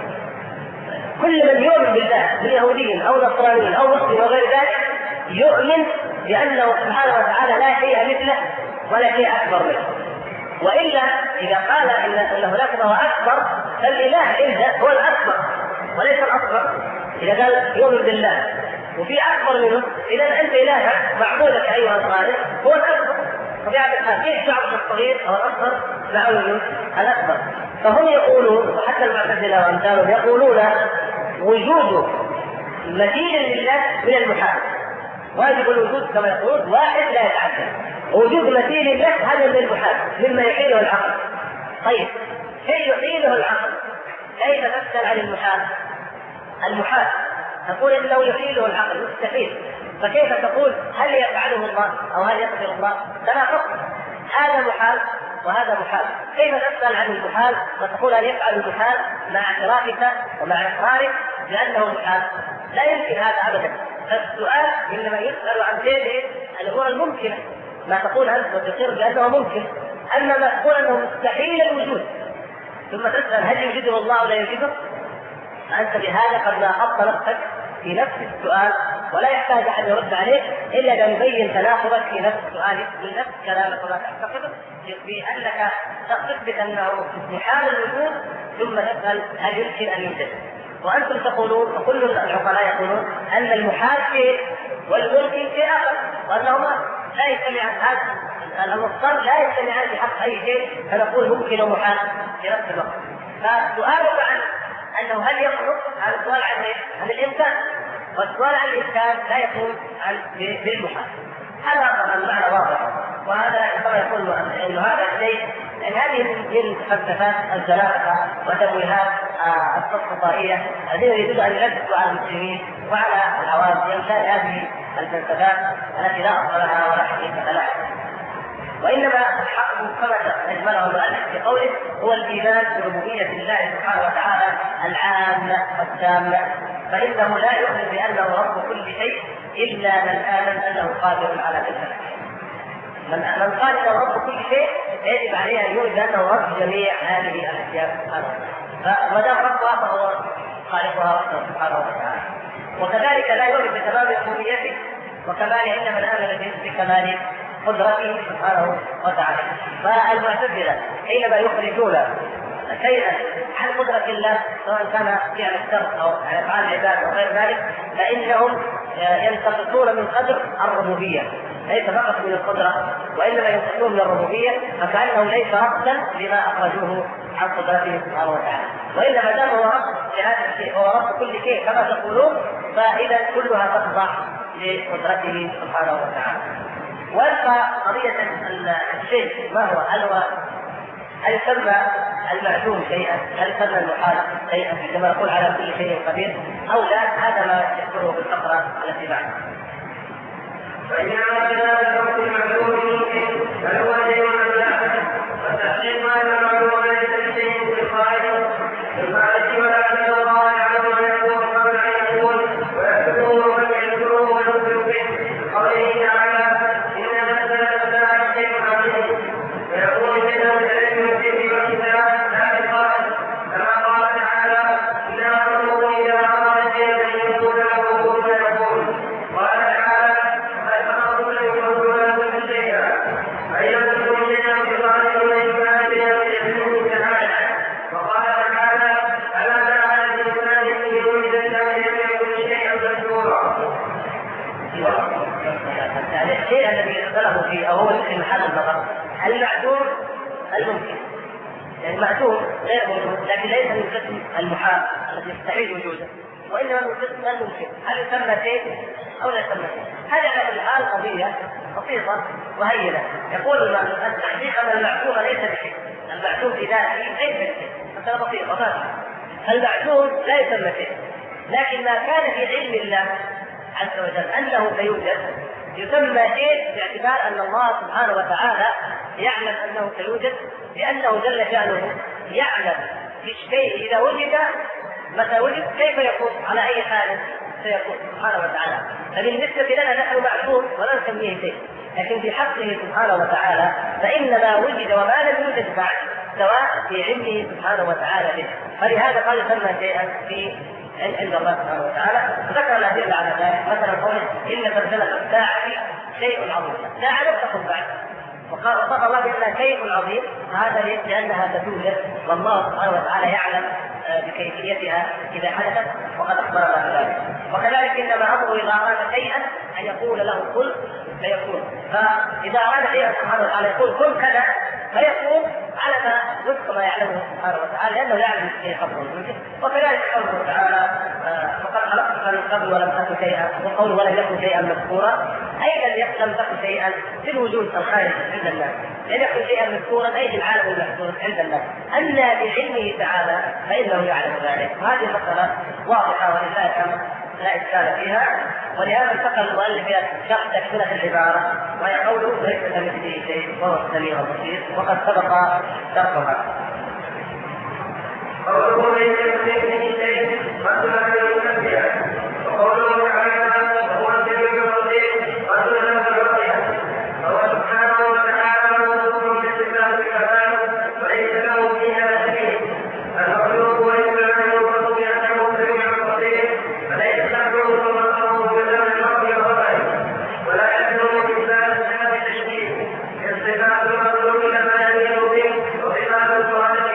كل من يؤمن بالله من يهودي أو نصراني أو مسلم وغير ذلك يؤمن بأنه سبحانه وتعالى لا شيء مثله ولا شيء أكبر منه. وإلا إذا قال إن هناك ما هو أكبر فالإله عنده هو الأكبر وليس الأصغر. إذا قال يؤمن بالله وفي أكبر منه، إذا أنت إلهك معبودك أيها الخالق هو الأكبر. طبيعة الحال كيف تعبد الصغير أو الأصغر معبود الأكبر؟ فهم يقولون، وحتى المعتزلة وأمثالهم يقولون وجود مثيل لله من المحال، واجب الوجود كما يقولون واحد لا يتعدى، وجود مثيل لله هذا من المحال مما يحيله العقل. طيب شيء يحيله العقل كيف تسأل عن المحال؟ المحال تقول انه يحيله العقل مستحيل، فكيف تقول هل يفعله الله او هل يقدر الله؟ تناقض، هذا محال وهذا محال. كيف تسأل عن المحال وتقول هل يفعل المحال مع اعترافك ومع اقرارك بانه محال؟ لا يمكن هذا ابدا. فالسؤال انما يسأل عن شيء الامور الممكنه، ما تقول انت وتقر بانه ممكن، اما ما تقول انه مستحيل الوجود ثم تسأل هل يوجده الله او لا يوجده، فأنت بهذا قد ناقضت نفسك في نفس السؤال، ولا يحتاج أحد يرد عليك إلا أن يبين تناقضك في نفس سؤالك من نفس كلامك وما تعتقده، بأنك تثبت أنه محال الوجود ثم تسأل هل يمكن أن يوجد. وأنتم تقولون وكل العقلاء يقولون أن المحال شيء والممكن شيء آخر، وأنهما لا يجتمعان، هذا المضطر لا يجتمعان في حق أي شيء، فنقول ممكن ومحال في نفس الوقت. فسؤالك عن أنه هل يخلق، هذا السؤال عن الإمكان، والسؤال عن الإمكان لا يكون بالمحال. هذا المعنى واضح، وهذا كما يقول انه هذا الشيء، يعني هذه من فلسفات الفلاسفه وتمويهات التطبيقيه الذين يريدون ان يلبسوا على المسلمين وعلى العوام بامثال هذه الفلسفات التي لا اصل لها ولا حقيقه لها. وانما الحق كما اجمله المؤلف في قوله هو الايمان بربوبيه الله سبحانه وتعالى العامه والتامه، فانه لا يؤمن بانه رب كل شيء الا من امن انه قادر على ذلك. من قال انه رب كل شيء يجب عليه ان يؤمن بانه رب جميع هذه الاشياء سبحانه وتعالى، فما دام ربها فهو خالقها سبحانه وتعالى. وكذلك لا يؤمن بتمام ربوبيته وكمال ان من امن بكمال قدرته سبحانه وتعالى. فالمعتزلة حينما يخرجون شيئا عن قدرة الله سواء كان فعل الشر او افعال العباد او غير ذلك، فانهم ينتقصون من قدر الربوبية، ليس فقط من القدرة وانما ينتقصون من الربوبية، فكأنه ليس ربا لما اخرجوه عن قدرته سبحانه وتعالى. والا ما دام هو رب لهذا الشيء هو رب كل شيء كما تقولون، فاذا كلها تخضع لقدرته سبحانه وتعالى. ويبقى قضية الشيء ما هو؟ هل يسمى المعدوم شيئا؟ هل يسمى المحال شيئا كما يقول على كل شيء قدير أو لا؟ هذا ما يذكره في الفقرة التي بعدها. وإنما كذلك وقت المعدوم ممكن بل هو شيء لا، والتحقيق ما المعدوم ليس بشيء في الخارج ولا أن الله يعلم ما يكون قبل أن يكون ويكتبه من يذكره ويذكر به قوله تعالى ويقول منها العلم فيه والكتاب لا بالقائل كما قال تعالى إنا نقول إذا أراد شيئا يقول له كن فيكون. قال تعالى فيتقول يقول له شيئا أي يكون شيئا بقائل وإنكان بنفسه تعالى. وقال تعالى ألا ترى على الإنسان إن يولد الله يكون شيئا مذكورا. الشيء الذي اختلفوا فيه او هو في محل النظر المعدوم الممكن، يعني المعدوم غير موجود لكن ليس من قسم المحال الذي يستحيل وجوده، وانما من قسم الممكن، هل يسمى شيء او لا يسمى شيء؟ هذه الحال قضيه بسيطه وهينه. يقول التحقيق ان المعدوم ليس بشيء، المعدوم بذاته ليس بشيء، مساله بسيطه. المعدوم لا يسمى شيء، لكن ما كان في علم الله عز وجل انه سيوجد يسمى شيء باعتبار ان الله سبحانه وتعالى يعلم انه سيوجد، لانه جل شانه يعلم في الشيء اذا وجد متى وجد كيف يكون على اي حال سيكون سبحانه وتعالى. فبالنسبه لنا نحن معلوم ولا نسميه شيء، لكن في حقه سبحانه وتعالى فان ما وجد وما لم يوجد بعد سواء في علمه سبحانه وتعالى به، فلهذا قال يسمى شيئا في عند الله سبحانه وتعالى. ذكر الأدلة على ذلك، مثلا قوله إن زلزلة الساعة شيء عظيم، الساعة لم تكن بعد، وصف الله بأنها شيء عظيم، هذا لأنها ستوجد والله سبحانه وتعالى يعلم بكيفيتها إذا حدثت وقد أخبرنا بذلك. وكذلك إنما أمره إذا أراد شيئا أن يقول له كن فيكون، فإذا أراد شيئا سبحانه وتعالى يقول كن كذا فيكون على ما وفق ما يعلمه سبحانه وتعالى، لأنه يعلم الشيء قبله. وكذلك قوله تعالى فقد خلقتك من قبل ولم تكن شيئا، وقوله ولم يكن شيئا مذكورا أيضا لم تكن شيئا في الوجود الخارجي عند الله، لم يكن شيئا مذكورا أي في العالم المحدود عند الله، أما بعلمه تعالى فإنه يعلم ذلك. وهذه مسألة واضحة ولله الحمد لا إشكال فيها. ولهذا انتقل المؤلف إلى شرح تكملة العبارة وهي قوله ليس كمثله شيء وهو السميع البصير، وقد سبق شرحها. قوله ليس كمثله شيء قد يكفيها، وقوله تعالى وهو السميع البصير قد يكفيها، فهو سبحانه وتعالى موصوف بصفات الكمال وليس له فيها شبيه. المخلوق وإنما يوصف بأنه السميع البصير فليس له وصفه بذات الرب والخبر، ولا يحسن بإثبات صفات التشبيه. الصفات المخلوق كما يليق به وصفات الخالق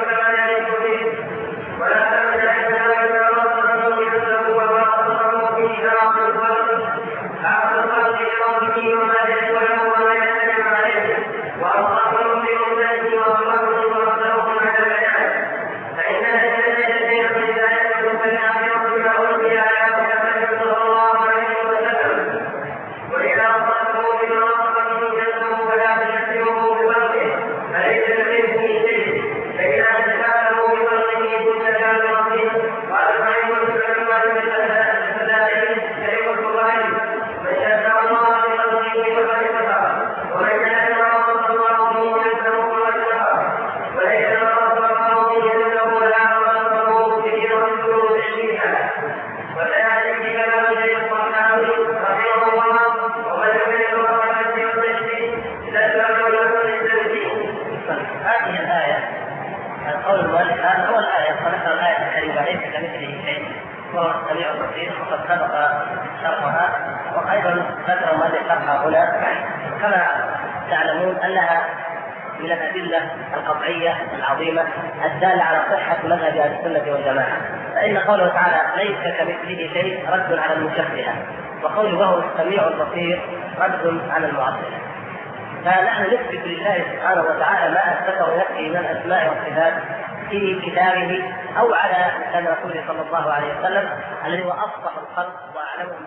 الآية قول المؤلف هذا هو الآية، فنقرأ الآية الكريمة ليس كمثله شيء وهو السميع البصير، وقد سبق شرحها وأيضا ذكر المؤلف شرحها هنا. كما تعلمون أنها من الأدلة القطعية العظيمة الدالة على صحة مذهب أهل السنة والجماعة. فإن قوله تعالى ليس كمثله شيء رد على المشبهة، وقوله وهو السميع البصير رد على المعطلة. فنحن نثبت لله سبحانه وتعالى ما أثبته نفسه من الأسماء والصفات في كتابه أو على لسان رسوله صلى الله عليه وسلم الذي هو أفصح الخلق وأعلمهم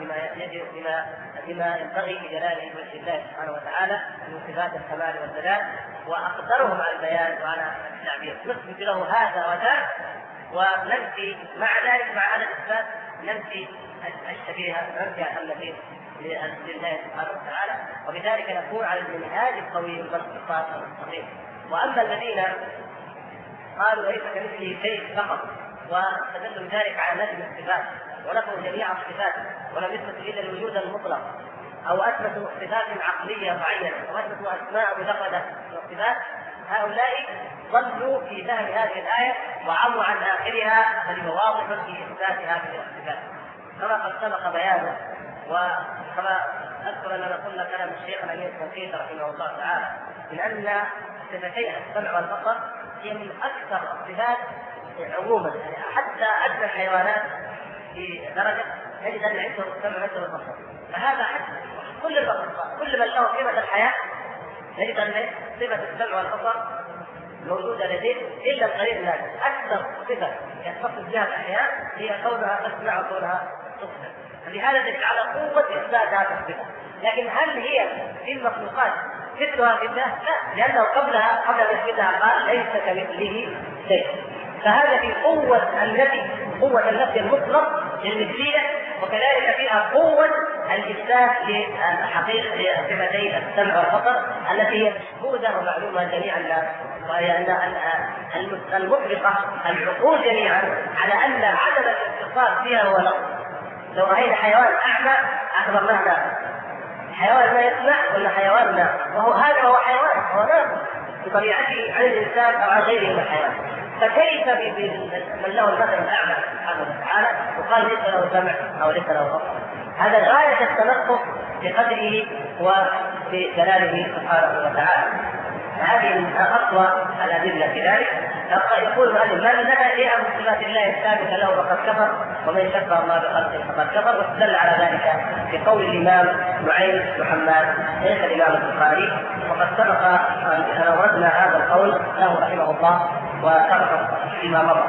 بما ينبغي لجلاله وجه الله سبحانه وتعالى من صفات الكمال والجلال، وأقدرهم على البيان وعلى التعبير. نثبت له هذا وذاك، وننفي مع ذلك مع هذا الإثبات ننفي الشبيهة، ننفي النظير لله سبحانه وتعالى، وبذلك نكون على المنهاج القويم والصفات المستقيم. واما الذين قالوا ليس كمثله شيء فقط واستدلوا بذلك على نفي الصفات ونفوا جميع الصفات ولم يثبتوا الا الوجود المطلق، او اثبتوا صفات عقليه معينه واثبتوا اسماء مجرده من الصفات، هؤلاء ضلوا في فهم هذه الايه وعموا عن اخرها الذي هو واضح في اثبات هذه الصفات كما قد سبق بيانه. وكما اذكر اننا قلنا كلام الشيخ الامين الشنقيطي رحمه الله تعالى من ان صفتي السمع والبصر هي من اكثر الصفات عموما، يعني حتى ادنى الحيوانات في درجه يجد ان عنده السمع مثل البصر، فهذا حتى كل من له قيمه الحياه يجد ان صفه السمع والبصر موجوده لديه الا القليل الناس. اكثر صفه يتصف بها الاحياء هي كونها تسمع وكونها تبصر، فلهذا دل على قوه اثبات هذه الصفه. لكن هل هي في المخلوقات مثلها في الله؟ لا، لانه قبل ان يثبتها قال ليس كمثله شيء. فهذا في قوه النفي المطلق للمثليه، وكذلك فيها قوه الاثبات لحقيقه صفتي السمع والبصر التي هي مشهوده ومعلومه جميعا الناس، وهي ان المطلقه العقول جميعا على ان عدم الاتصال فيها هو نقص. لو راينا حيوان اعمى اخبرناه ناقص، حيوان ما يسمع ولا حيوان ناقص، هذا هو حيوان، هو ناقص بطبيعته عن الانسان او عن غيره من الحيوان. فكيف من له المثل الاعلى سبحانه وتعالى وقال ليس له سمع او ليس له بصر؟ هذا غايه التنقص بقدره وبجلاله سبحانه وتعالى. هذه اقوى الادله في ذلك. يقول المؤلف من نفى شيئا من صفات الله الثابته له فقد كفر، ومن شبه الله بخلقه فقد كفر. واستدل على ذلك بقول الامام نعيم محمد شيخ الامام البخاري، وقد سبق ان اوردنا هذا القول له رحمه الله وسبق فيما مضى.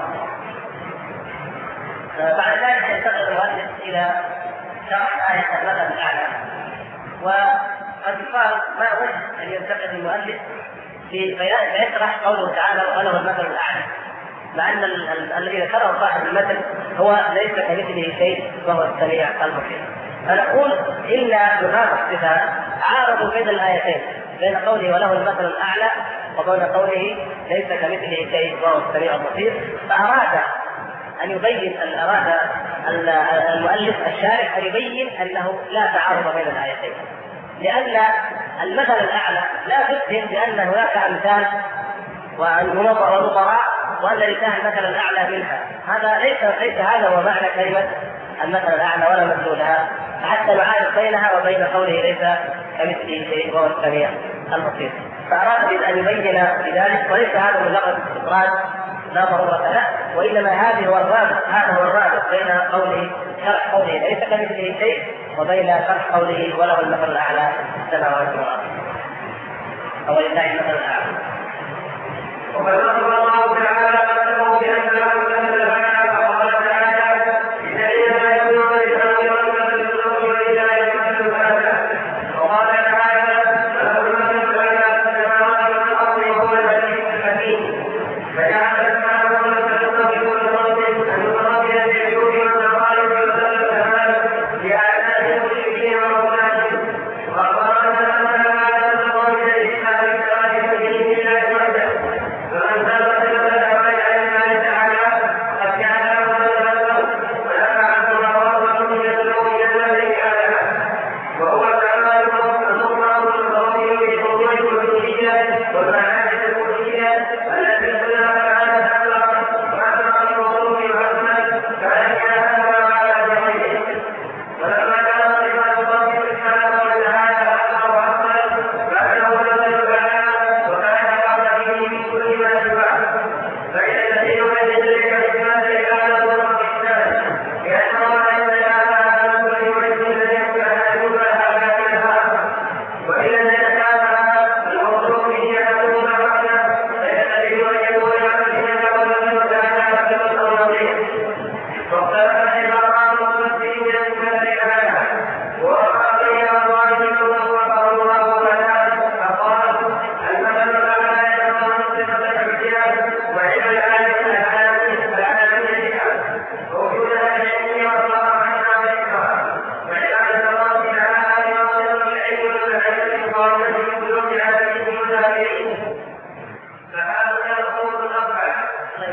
بعد ذلك ينتقل المؤلف الى شرح ايه المثل الاعلى. وقد يقال ما وجه ان ينتقل المؤلف فيشرح قوله تعالى وله المثل الاعلى، مع ان الذي ذكره صاحب المثل هو ليس كمثله شيء وهو السميع البصير. فنقول ان هذه الصفات عارضوا بين الايتين، بين قوله وله المثل الاعلى وبين قوله ليس كمثله شيء وهو السميع البصير. فاراد ان يبين المؤلف الشارح ان يبين انه لا تعارض بين الايتين، لأن المثل الأعلى لا تفهم بأن هناك أمثال ونظراء وأن لله المثل الأعلى منها. هذا ليس هذا هو معنى كلمة المثل الأعلى ولا مدلولها، حتى نعارض بينها وبين قوله ليس كمثله شيء وهو السميع البصير. فأراد أن يبين بذلك، وليس هذا مجرد استطراد لا ضرورة له، وإنما هذا هو الرابط بين قوله شرح قوله ليس كمثله شيء وبين شرح قوله وله المثل الاعلى في السماوات والارض، او لله المثل الاعلى. وقد ذكر الله تعالى مثله بان له المثل الاعلى، وقال تعالى الذين لا يؤمنون بالله ولله المثل الاعلى، وقال تعالى له المثل الاعلى في السماوات والارض وهو العزيز الحكيم. فجعل السماء والارض بكل رب ان يرضي بعيوب ومخالف فمن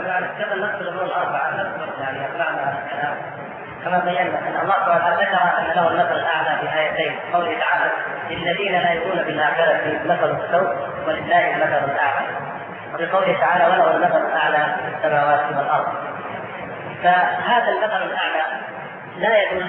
قبل نذكر الامور الاربعه نذكر يعني اطلعنا هذا الكلام كما بينا ان الله سبحانه وتعالى ذكر ان له المثل الاعلى في ايتين، قوله تعالى للذين لا يؤمنون بالاخره مثل السوء ولله المثل الاعلى، وفي قوله تعالى وله المثل الاعلى في السماوات والارض. فهذا المثل الاعلى لا يدل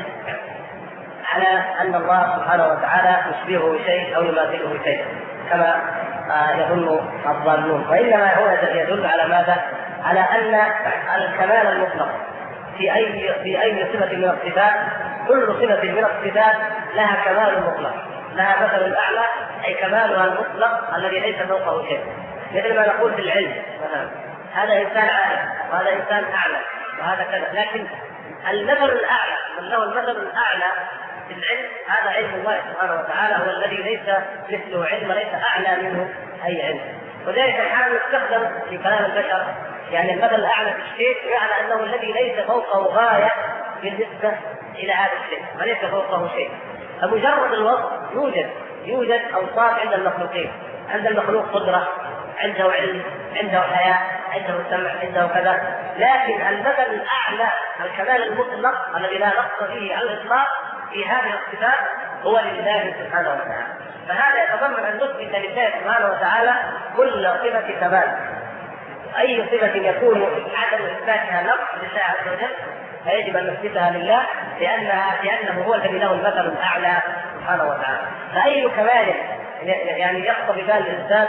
على ان الله سبحانه وتعالى يشبهه شيء او يماثله شيء كما يظن الظالمون، وانما هو يدل على ماذا؟ على ان الكمال المطلق في اي صفه من الصفات، كل صفه من الصفات لها كمال مطلق، لها مثل الاعلى اي كمالها المطلق الذي ليس فوقه شيء. مثل ما نقول في العلم مثلا هذا انسان عالم وهذا انسان اعلم وهذا كذا، لكن المثل الاعلى من له المثل الاعلى في العلم هذا علم الله سبحانه وتعالى، هو الذي ليس مثله علم وليس اعلى منه اي علم. وذلك الحال يستخدم في كلام البشر، يعني المثل الاعلى في الشيء يعني انه الذي ليس فوقه غايه بالنسبه الى هذا الشيء وليس فوقه شيء. فمجرد الوصف يوجد اوصاف عند المخلوقين، عند المخلوق قدره، عنده علم، عنده حياه، عنده سمع، عنده كذا، لكن المثل الاعلى الكمال المطلق الذي لا نقص فيه على الاطلاق في هذه الصفات هو لله سبحانه وتعالى. فهذا يتضمن ان نثبت لله سبحانه وتعالى كل صفه كمال. اي صفه يكون عدم اثباتها نقص لله عز وجل فيجب ان نثبتها لله لانه هو الذي له المثل الاعلى سبحانه وتعالى. فاي كمال يعني يقتضي بال الانسان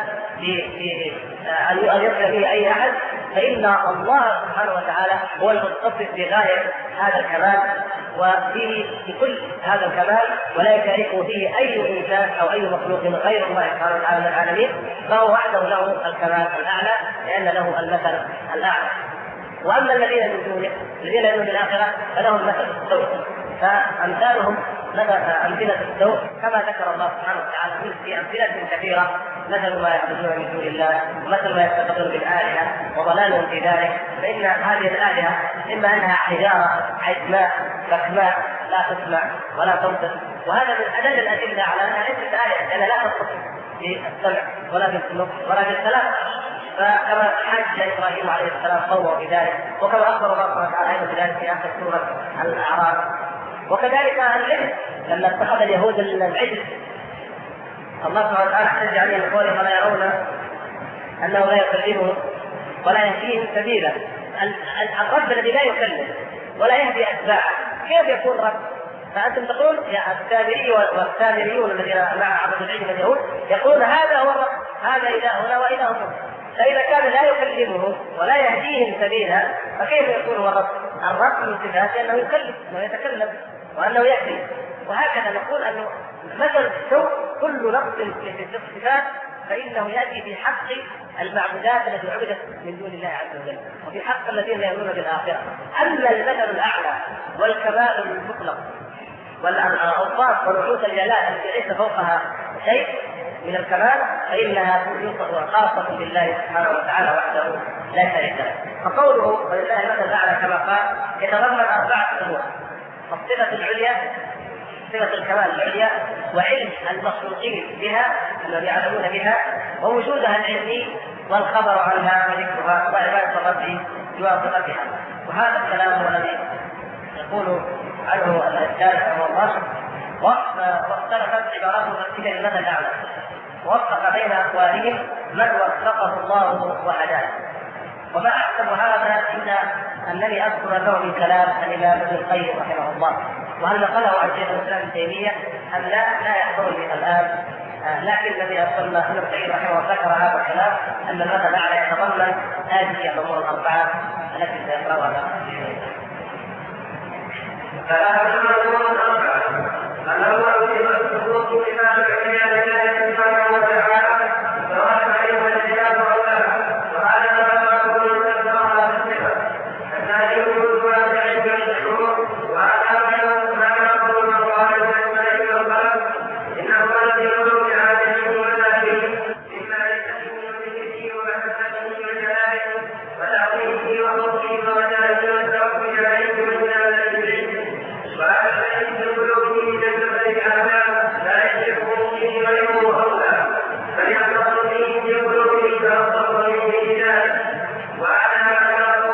ان يصل به اي احد فان الله سبحانه وتعالى هو المتصف بغايه هذا الكمال وفيه بكل هذا الكمال، ولا يشاركه فيه اي انسان او اي مخلوق غير الله سبحانه وتعالى من العالمين، فهو وحده له الكمال الاعلى لان له المثل الاعلى. واما الذين من دونه الذين يؤمنون بالاخره فلهم مثل السوء، فامثالهم امثله السوء كما ذكر الله سبحانه وتعالى في امثله كثيره، مثل ما يعبدون من دون الله، مثل ما يتخذون بالالهه وضلالهم في ذلك. فان هذه الالهه اما انها حجاره عجماء بكماء لا تسمع ولا تنطق، وهذا من ادل الادله على انها ليست الهه لانها لا تنطق بالسمع ولا بالنطق ولا بالكلام. فكما حج ابراهيم عليه السلام قومه بذلك، وكما اخبر الله سبحانه وتعالى بذلك في اخر سوره الاعراف. وكذلك العلم لما اتخذ اليهود العجل الله سبحانه وتعالى احتج عليهم بقوله ولا يرون انه لا يكلمهم ولا يهديهم سبيلا. الرب الذي لا يكلم ولا يهدي اتباعه كيف يكون رب؟ فانتم تقولون يا السامري والسامريون الذين مع عبد العجل اليهود يقولون هذا هو الرب، هذا الهنا والهكم. فإذا كان لا يكلمهم ولا يهديهم سبيلا فكيف يكون هو الرب؟ الرب من صفاته أنه يكلم وأنه يتكلم وأنه يهدي. وهكذا نقول أنه مثل السوء كل نقص في الصفات فإنه يأتي في حق المعبودات التي عبدت من دون الله عز وجل وفي حق الذين لا يؤمنون بالآخرة. أما المثل الأعلى والكمال المطلق والأوصاف ونعوت الجلال التي ليس فوقها شيء من الكمال فإنها خاصة بالله سبحانه وتعالى وحده لا شريك له. فقوله ولله المثل الأعلى كما قال يتضمن 4 أمور: الصفة العليا، صفة الكمال العليا، وعلم المخلوقين بها الذي يعلمون بها، ووجودها العلمي والخبر عنها وذكرها وعبادة الرب بواسطتها. وهذا الكلام هو الذي يقول عنه الأشكال رحمه الله. واختلفت عبارات المفسرين للمثل الأعلى ووفق بين أقوالهم من وفقه الله وهداه. وما أحسب هذا إلا أنني أذكر له من كلام الإمام ابن القيم رحمه الله، وهل نقله عن شيخ الإسلام ابن تيمية أم لا يحضرني الآن، لكن الذي أذكرنا ابن القيم رحمه الله ذكر هذا الكلام أن المثل الأعلى يتضمن هذه الأمور ال4 التي سيقرأها. الأول السقوط بما العليا لله سبحانه وتعالى سواء أيها الرجال أو لا، وهذا ما نقول من على الصفة. الثاني وجود العلم والشعور، وهذا ما نقول من قال الأسماء والقلم إنه الذي يقول بهذا العلم والتأكيد إما لتكون به ومحبته وجلاله وتعظيمه وحبه ومجاهده والتوكل عليه وجلال العلم. وهذا الذي يقول به لا يشركه فيه غيره أولى، بل يختص فيه بقلوبه فأفضل به ذلك. وهذا ما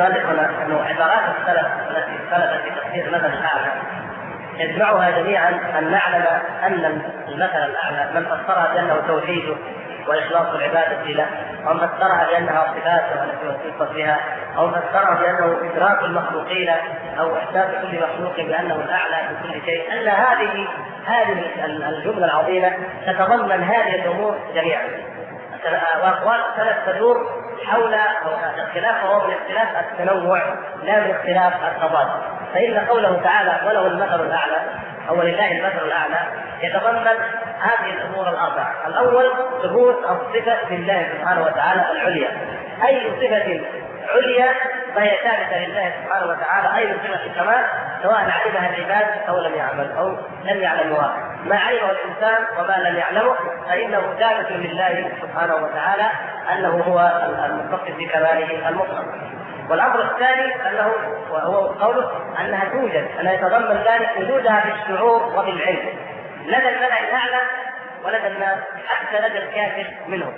قال هنا انه عبارات السلف التي سلفت في تفسير المثل الاعلى يجمعها جميعا ان نعلم ان المثل الاعلى من فسرها بانه توحيده واخلاص العباده له، او فسرها بانها صفاته التي وصفت بها، او فسرها بانه ادراك المخلوقين او احساس كل مخلوق بانه الاعلى في كل شيء، ان هذه الجمله العظيمه تتضمن هذه الامور جميعا. واقوال السلف تدور حول الاختلاف، وهو من اختلاف التنوع لا من اختلاف التضاد. فإن قوله تعالى وله المثل الأعلى أو لله المثل الأعلى يتضمن هذه الأمور الأربعة. الأول ثبوت الصفة لله سبحانه وتعالى العليا، أي صفة عليا فهي ثابتة لله سبحانه وتعالى، أي صفة الكمال سواء علمها العباد أو لم يعمل أو لم يعلموها، ما علمه الإنسان وما لم يعلمه فإنه ثابت لله سبحانه وتعالى أنه هو المتصف بكماله المطلق. والأمر الثاني أنه وهو قوله أنها توجد، أنها يتضمن ذلك وجودها في الشعور وفي العلم لدى الملأ الأعلى ولدى الناس حتى لدى الكافر منهم.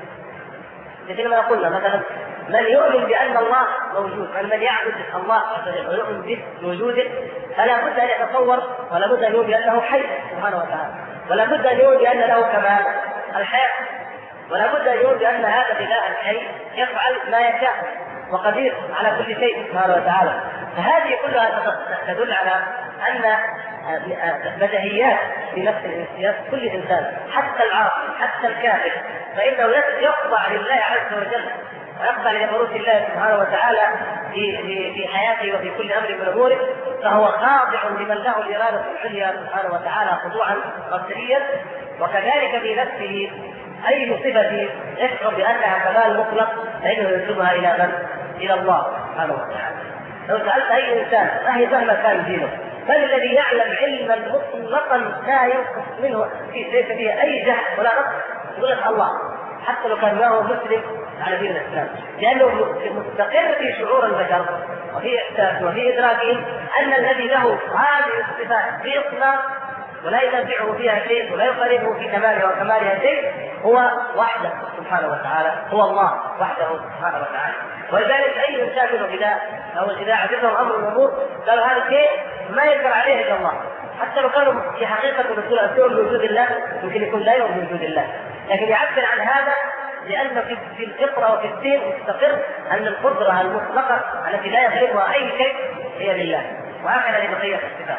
مثل ما قلنا مثلا من يؤمن بأن الله موجود، من يعبد الله ويؤمن به بوجوده فلا بد أن يتصور ولا بد أن يؤمن بأنه حي سبحانه وتعالى، ولا بد أن يؤمن بأن له كمال الحياة، ولا بد أن يؤمن بأن هذا الإله الحي يفعل ما يشاء وقدير على كل شيء سبحانه وتعالى. فهذه كلها تدل على أن بديهيات في نفس كل إنسان، حتى العاصي حتى الكافر، فإنه يخضع لله عز وجل ويخضع لجبروت الله سبحانه وتعالى في حياته وفي كل أمر من أموره، فهو خاضع لمن له الإرادة العليا سبحانه وتعالى خضوعا قصريا. وكذلك في نفسه أي صفة يشعر بأنها كمال مطلق فإنه ينسبها إلى من؟ إلى الله سبحانه وتعالى. لو سألت أي إنسان مهما كان دينه من الذي يعلم علما مطلقا لا ينقص منه ليس فيه أي جهل ولا نقص؟ يقول لك الله، حتى لو كان هو مسلم على دين الإسلام، لأنه مستقر في شعور البشر وفي إحساسه وفي إدراكهم أن الذي له هذه الصفات بإطلاق ولا ينازعه فيها شيء ولا يقاربه في كمالها وكمالها شيء هو وحده سبحانه وتعالى، هو الله وحده سبحانه وتعالى. ولذلك أي إنسان إذا عجبهم أمر الأمور قالوا هذا الشيء ما يقدر عليه إلا الله، حتى لو كانوا في حقيقة الرسول بوجود الله يمكن يكون لا يؤمن بوجود الله، لكن يعبر عن هذا لأن في الفطرة وفي الدين مستقر أن القدرة المطلقة التي لا يغلبها أي شيء هي لله، وهكذا لبقية الصفات.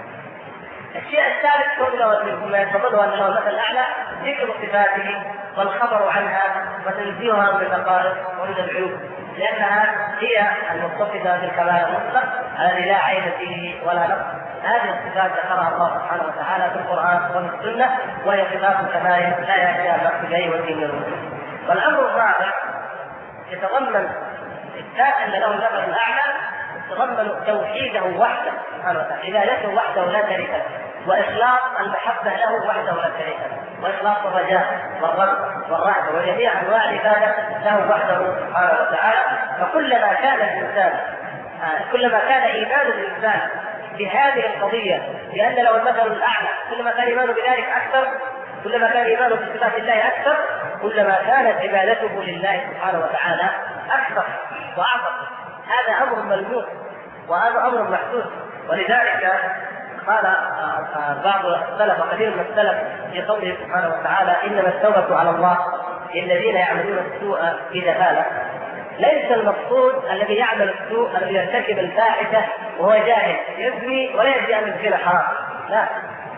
الشيء الثالث مما يتضمنه أن له المثل الأعلى ذكر صفاته والخبر عنها وتنزيهها من النقائص ومن العيوب، لأنها هي المتصفة بالكمال المطلق الذي لا عيب فيه ولا نقص. هذه الصفات ذكرها الله سبحانه وتعالى في القرآن وفي السنة، وهي صفات الكمال لا يأتيها النقص بأي وجه من الوجوه. والأمر الرابع يتضمن إثبات أن له المثل الأعلى، يتضمن توحيده وحده سبحانه وتعالى، عبادته وحده لا شريك له، وإخلاص المحبة له وحده لا شريك له، وإخلاص الرجاء والرغبة والرهبة وجميع أنواع العبادة له وحده سبحانه وتعالى. فكلما كان الإنسان كلما كان إيمان الإنسان بهذه القضية بأن له المثل الأعلى، كلما كان إيمانه بذلك أكثر، كلما كان إيمانه بصفات الله أكثر، كلما كانت عبادته لله سبحانه وتعالى أكثر وأعظم. هذا أمر ملموس وهذا أمر محسوس. ولذلك قال بعض السلف وكثير من السلف في قوله سبحانه وتعالى إنما التوبة على الله للذين يعملون السوء بجهالة. ليس المقصود الذي يعمل السوء الذي يرتكب الفاحشة وهو جاهل يزني ولا يدري أن الزنا حرام، لا،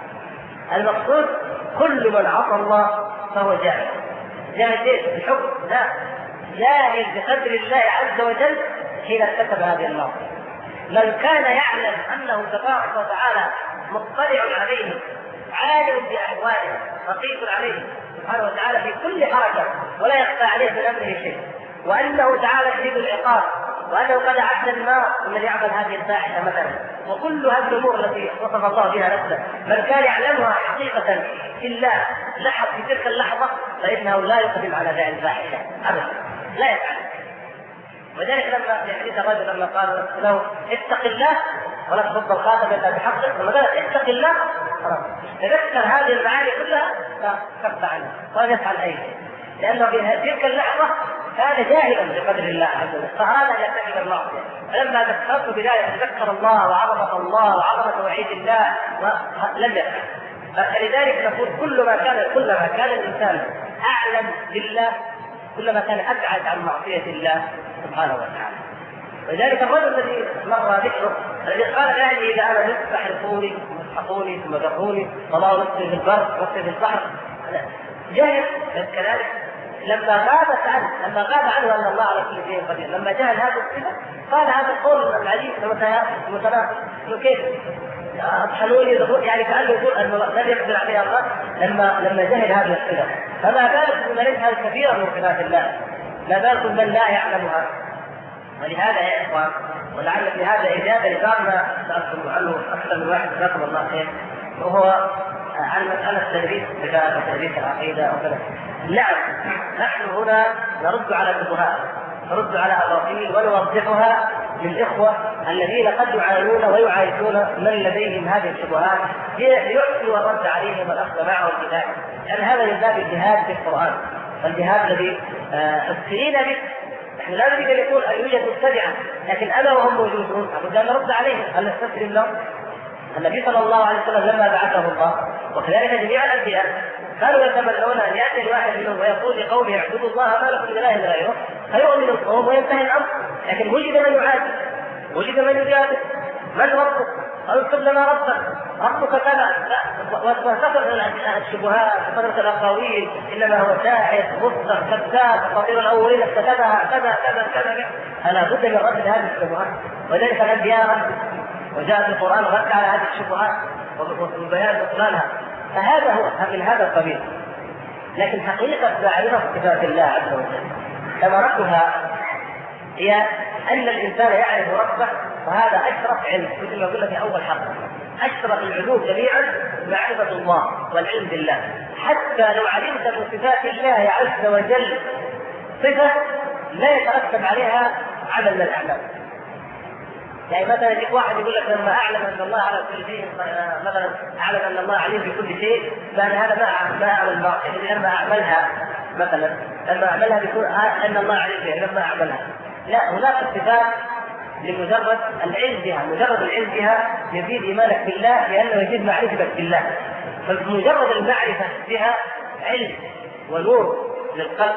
المقصود كل من عصى الله فهو جاهل. جاهل ايش؟ الحكم؟ لا، جاهل بقدر الله عز وجل حين ارتكب هذه المعصية. من كان يعلم أنه تبارك وتعالى مطلع عليه عالم بأحواله رقيب عليه سبحانه وتعالى في كل حركة ولا يخفى عليه من أمره شيء، وأنه تعالى شديد العقاب، وأنه قد أعد النار من يعمل هذه الفاحشة مثلا، وكل هذه الأمور التي وصف الله بها نفسه من كان يعلمها حقيقة في الله لحظ في تلك اللحظة فإنه لا يقدم على فعل الفاحشة أبدا، لا يفعل. وذلك لما في حديث الرجل لما قال له اتق الله ولا تفض الخاتم الا بحقه، لما قال اتق الله خلاص تذكر هذه المعاني كلها فكف عنه ولم يفعل اي شيء، لانه في تلك اللحظه كان جاهلا بقدر الله عز وجل فأراد أن يتخذ المعصية، فلما ذكرته بذلك ذكر الله وعظمة الله وعظمة وعيد الله لم يفعل. فلذلك نقول كلما كان الإنسان أعلم بالله كلما كان أبعد عن معصية الله سبحانه وتعالى. ولذلك الرجل الذي مر ذكره الذي قال لأهله إذا أنا مت فاحرقوني مسحقوني ثم ذروني وضعوا نفسي في البر نفسي في البحر، جاهل كذلك لما غاب عنه أن الله على كل شيء قدير، لما جهل هذا الصفة قال هذا القول العجيب المتناقض كيف اطحنوني يعني كأنه يقول أن الذي يقدر عليه الله لما جهل هذه الصفة، فما بالك بمن يجهل كثيرا من صفات الله، ما بالك بمن لا يعلمها. ولهذا يا إخوان ولعل في هذا إجابة لبعض ما سألتم عنه أكثر من واحد جزاكم الله خير، وهو عن مسألة تدريس العقيدة وكذا. نعم نحن هنا نرد على الشبهات، نرد على الأباطيل ونوضحها للإخوة الذين قد يعانون ويعايشون من لديهم هذه الشبهات ليحسنوا الرد عليهم والأخذ معه الجهاد، لأن هذا من باب الجهاد في القرآن، الجهاد الذي استعين به. نحن لا نريد أن يكون أن يوجد مبتدعة، لكن أنا وهم موجودون لابد أن نرد عليهم، أن نستسلم لهم. النبي صلى الله عليه وسلم لما بعثه الله وكذلك جميع الأنبياء كانوا يتمنون أن يأتي الواحد منهم ويقول لقومه اعبدوا الله ما لكم من إله غيره فيؤمن القوم وينتهي الأمر. لكن وجد من يعادي، وجد من يجادل، من ربك؟ قالوا اكتب لنا ربك كذا، وكثرة الشبهات وكثرة الأقاويل إنما هو شاعر مفتر كذاب أساطير الأولين اكتتبها كذا كذا كذا. فلا بد من رد هذه الشبهات، وذلك الأنبياء وجاء في القرآن رد على هذه الشبهات وبيان بطلانها. فهذا هو من هذا القبيل. لكن حقيقة معرفة صفات الله عز وجل ثمرتها هي أن الإنسان يعرف ربه، وهذا أشرف علم مثل ما قلنا في أول حلقة، أشرف العلوم جميعا معرفة الله والعلم بالله. حتى لو علمت من صفات الله عز وجل صفة لا يترتب عليها عمل من الأعمال. يعني مثلا يجيك واحد يقول لك لما أعلم أن الله على كل شيء، مثلا أعلم أن الله عليم بكل شيء، فأنا هذا ما أعمل معصية لما أعملها، مثلا لما أعملها بيكون أن الله عليم بها لما أعملها. لا، هناك صفات لمجرد العلم بها، مجرد العلم بها يزيد إيمانك بالله لأنه يزيد معرفتك بالله. فمجرد المعرفة بها علم ونور للقلب.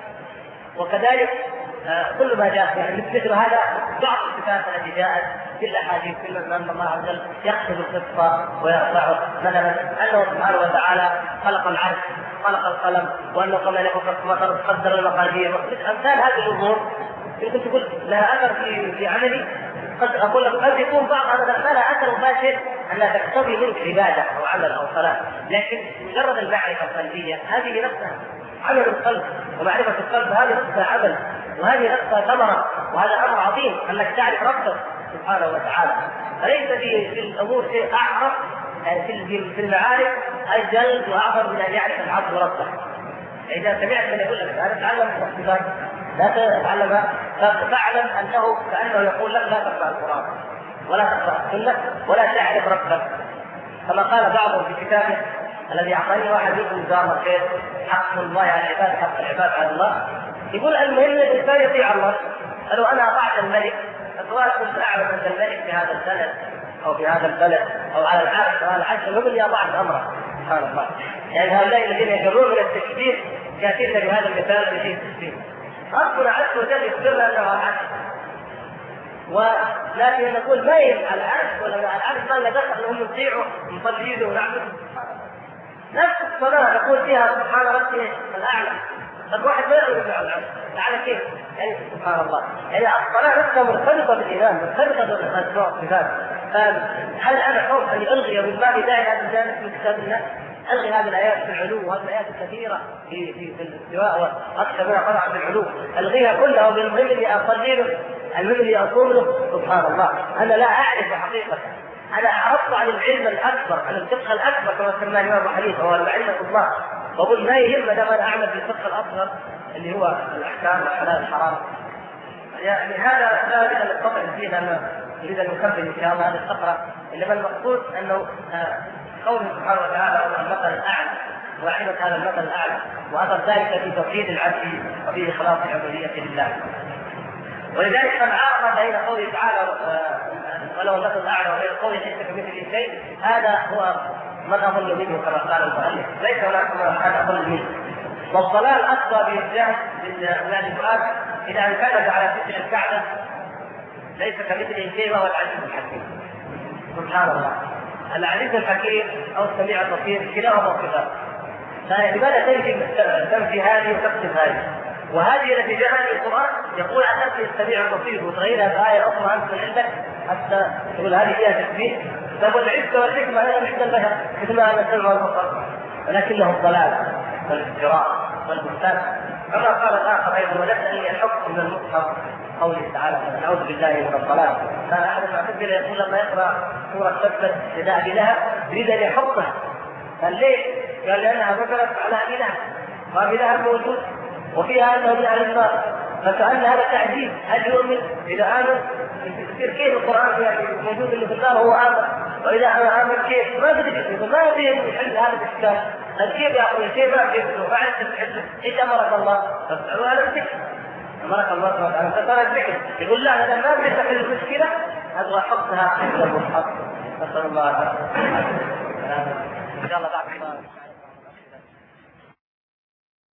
وكذلك كل ما جاء يعني مثل هذا بعض الصفات التي جاءت في الاحاديث في ان الله عز وجل يخفض القسط ويرفعه، مثلا انه سبحانه وتعالى خلق العرش خلق القلم، وانه قبل ان يخلق المطر قدر المقادير. امثال هذه الامور يمكن تقول لها اثر في عملي، قد اقول لك قد يكون بعض هذا لها اثر مباشر انها تقتضي منك عباده او عمل او صلاه، لكن مجرد المعرفه القلبيه هذه نفسها عمل القلب، ومعرفه القلب هذه نفسها عمل، وهذه نفسها ثمرة، وهذا أمر عظيم أنك تعرف ربك سبحانه وتعالى. فليس في الأمور شيء أعرف يعني في المعارف أجل وأعظم من أن يعرف العبد ربه. إذا سمعت من يقول لك أنا أتعلم الصفات لا تتعلمها، فاعلم أنه كأنه يقول لك لا تقرأ القرآن ولا تقرأ السنة ولا تعرف ربك. كما قال بعضهم في كتابه الذي أعطاني واحد منكم جزاه الخير حق الله على العباد حق العباد على الله، يقول المهم الإنسان يطيع الله. لو أنا أطعت الملك فسواء كنت أعلم أن الملك في هذا البلد أو في هذا البلد أو على العرش أو على العرش المهم اللي أطعت أمره سبحان الله. يعني هؤلاء الذين يجرون من التكبير يأتينا بهذا المثال الذي التكبير ربنا عز وجل يخبرنا أنه على العرش، ولكن نقول ما يهم على العرش ولا على العرش ما دخل هم يطيعوا يصلي ونعبد. نفس الصلاة نقول فيها سبحان ربي الأعلى، الواحد ما يقول على العرش على كيف يعني سبحان الله. يعني الصلاة نفسها مرتبطة بالإيمان، مرتبطة بالأسماء والصفات. هل أنا خوف أن ألغي من باب داعي هذا الجانب من كتاب الله؟ ألغي هذه الآيات في العلو وهذه الآيات الكثيرة في الاستواء وأكثر منها طبعا في العلو، ألغيها كلها وبالمهم اللي أصلي له المهم اللي أصوم له سبحان الله. أنا لا أعرف حقيقة، أنا أعرضت عن العلم الأكبر عن الفقه الأكبر كما سماه الإمام أبو حنيفة هو معرفة الله، وأقول ما يهم ما دام أنا أعمل بالفقه الأصغر اللي هو الأحكام والحلال الحرام. يعني هذا لا أريد أن أستطرد فيه لأنه نريد أن نكمل إن شاء الله هذه الفقرة، إنما المقصود أنه قوله سبحانه وتعالى هو المثل الأعلى وعرفت هذا المثل الأعلى، وأثر ذلك في توحيد العبد وفي إخلاص العبودية لله. ولذلك من عارض بين قوله تعالى ولو المثل الأعلى وبين قوله ليس كمثله شيء، هذا هو من أضل منه كما قال المؤلف، ليس هناك من أضل منه. والضلال أفضى بالجهل بالفؤاد إلى أن كذب على ستر الكعبة ليس كمثله شيء وهو العزيز الحكيم. سبحان الله، العزيز الحكيم أو السميع البصير كلاهما صفات، فلماذا تنفي هذه وتقسم هذه؟ وهذه التي جاءت في القرآن يقول أتت السميع البصير وتغيرها بآية أخرى أنت من عندك حتى تقول هذه فيها تشبيه. طيب العزة والحكمة هذا مش البشر مثل ما أنا السمع والبصر، ولكنه الضلال والافتراء والبهتان. كما قال الآخر أيضا ونسأل الحكم من المصحف قوله تعالى نعوذ بالله من الضلال. كان أحد المعتزلة يقول لما يقرأ سورة تبت يدا بلهب يريد أن يحطها. قال ليه؟ قال لأنها ذكرت على أبي لهب وأبي لهب موجود وفيها أنه من أهل النار، فكأن هذا تعجيز. هل يؤمن؟ إذا آمن يصير كيف القرآن موجود اللي في النار هو آمن، وإذا أنا آمن كيف؟ ما بدي ما بدي يحل هذا الإشكال. كيف يقول كيف ما كيف وبعد تحل إيش أمرك الله؟ فاسألوا على الذكر. أمرك الله سبحانه وتعالى فصار الذكر. يقول لا هذا ما بدي تحل المشكلة، هذا حطها عند المصحف. نسأل الله العافية. إن شاء الله بعد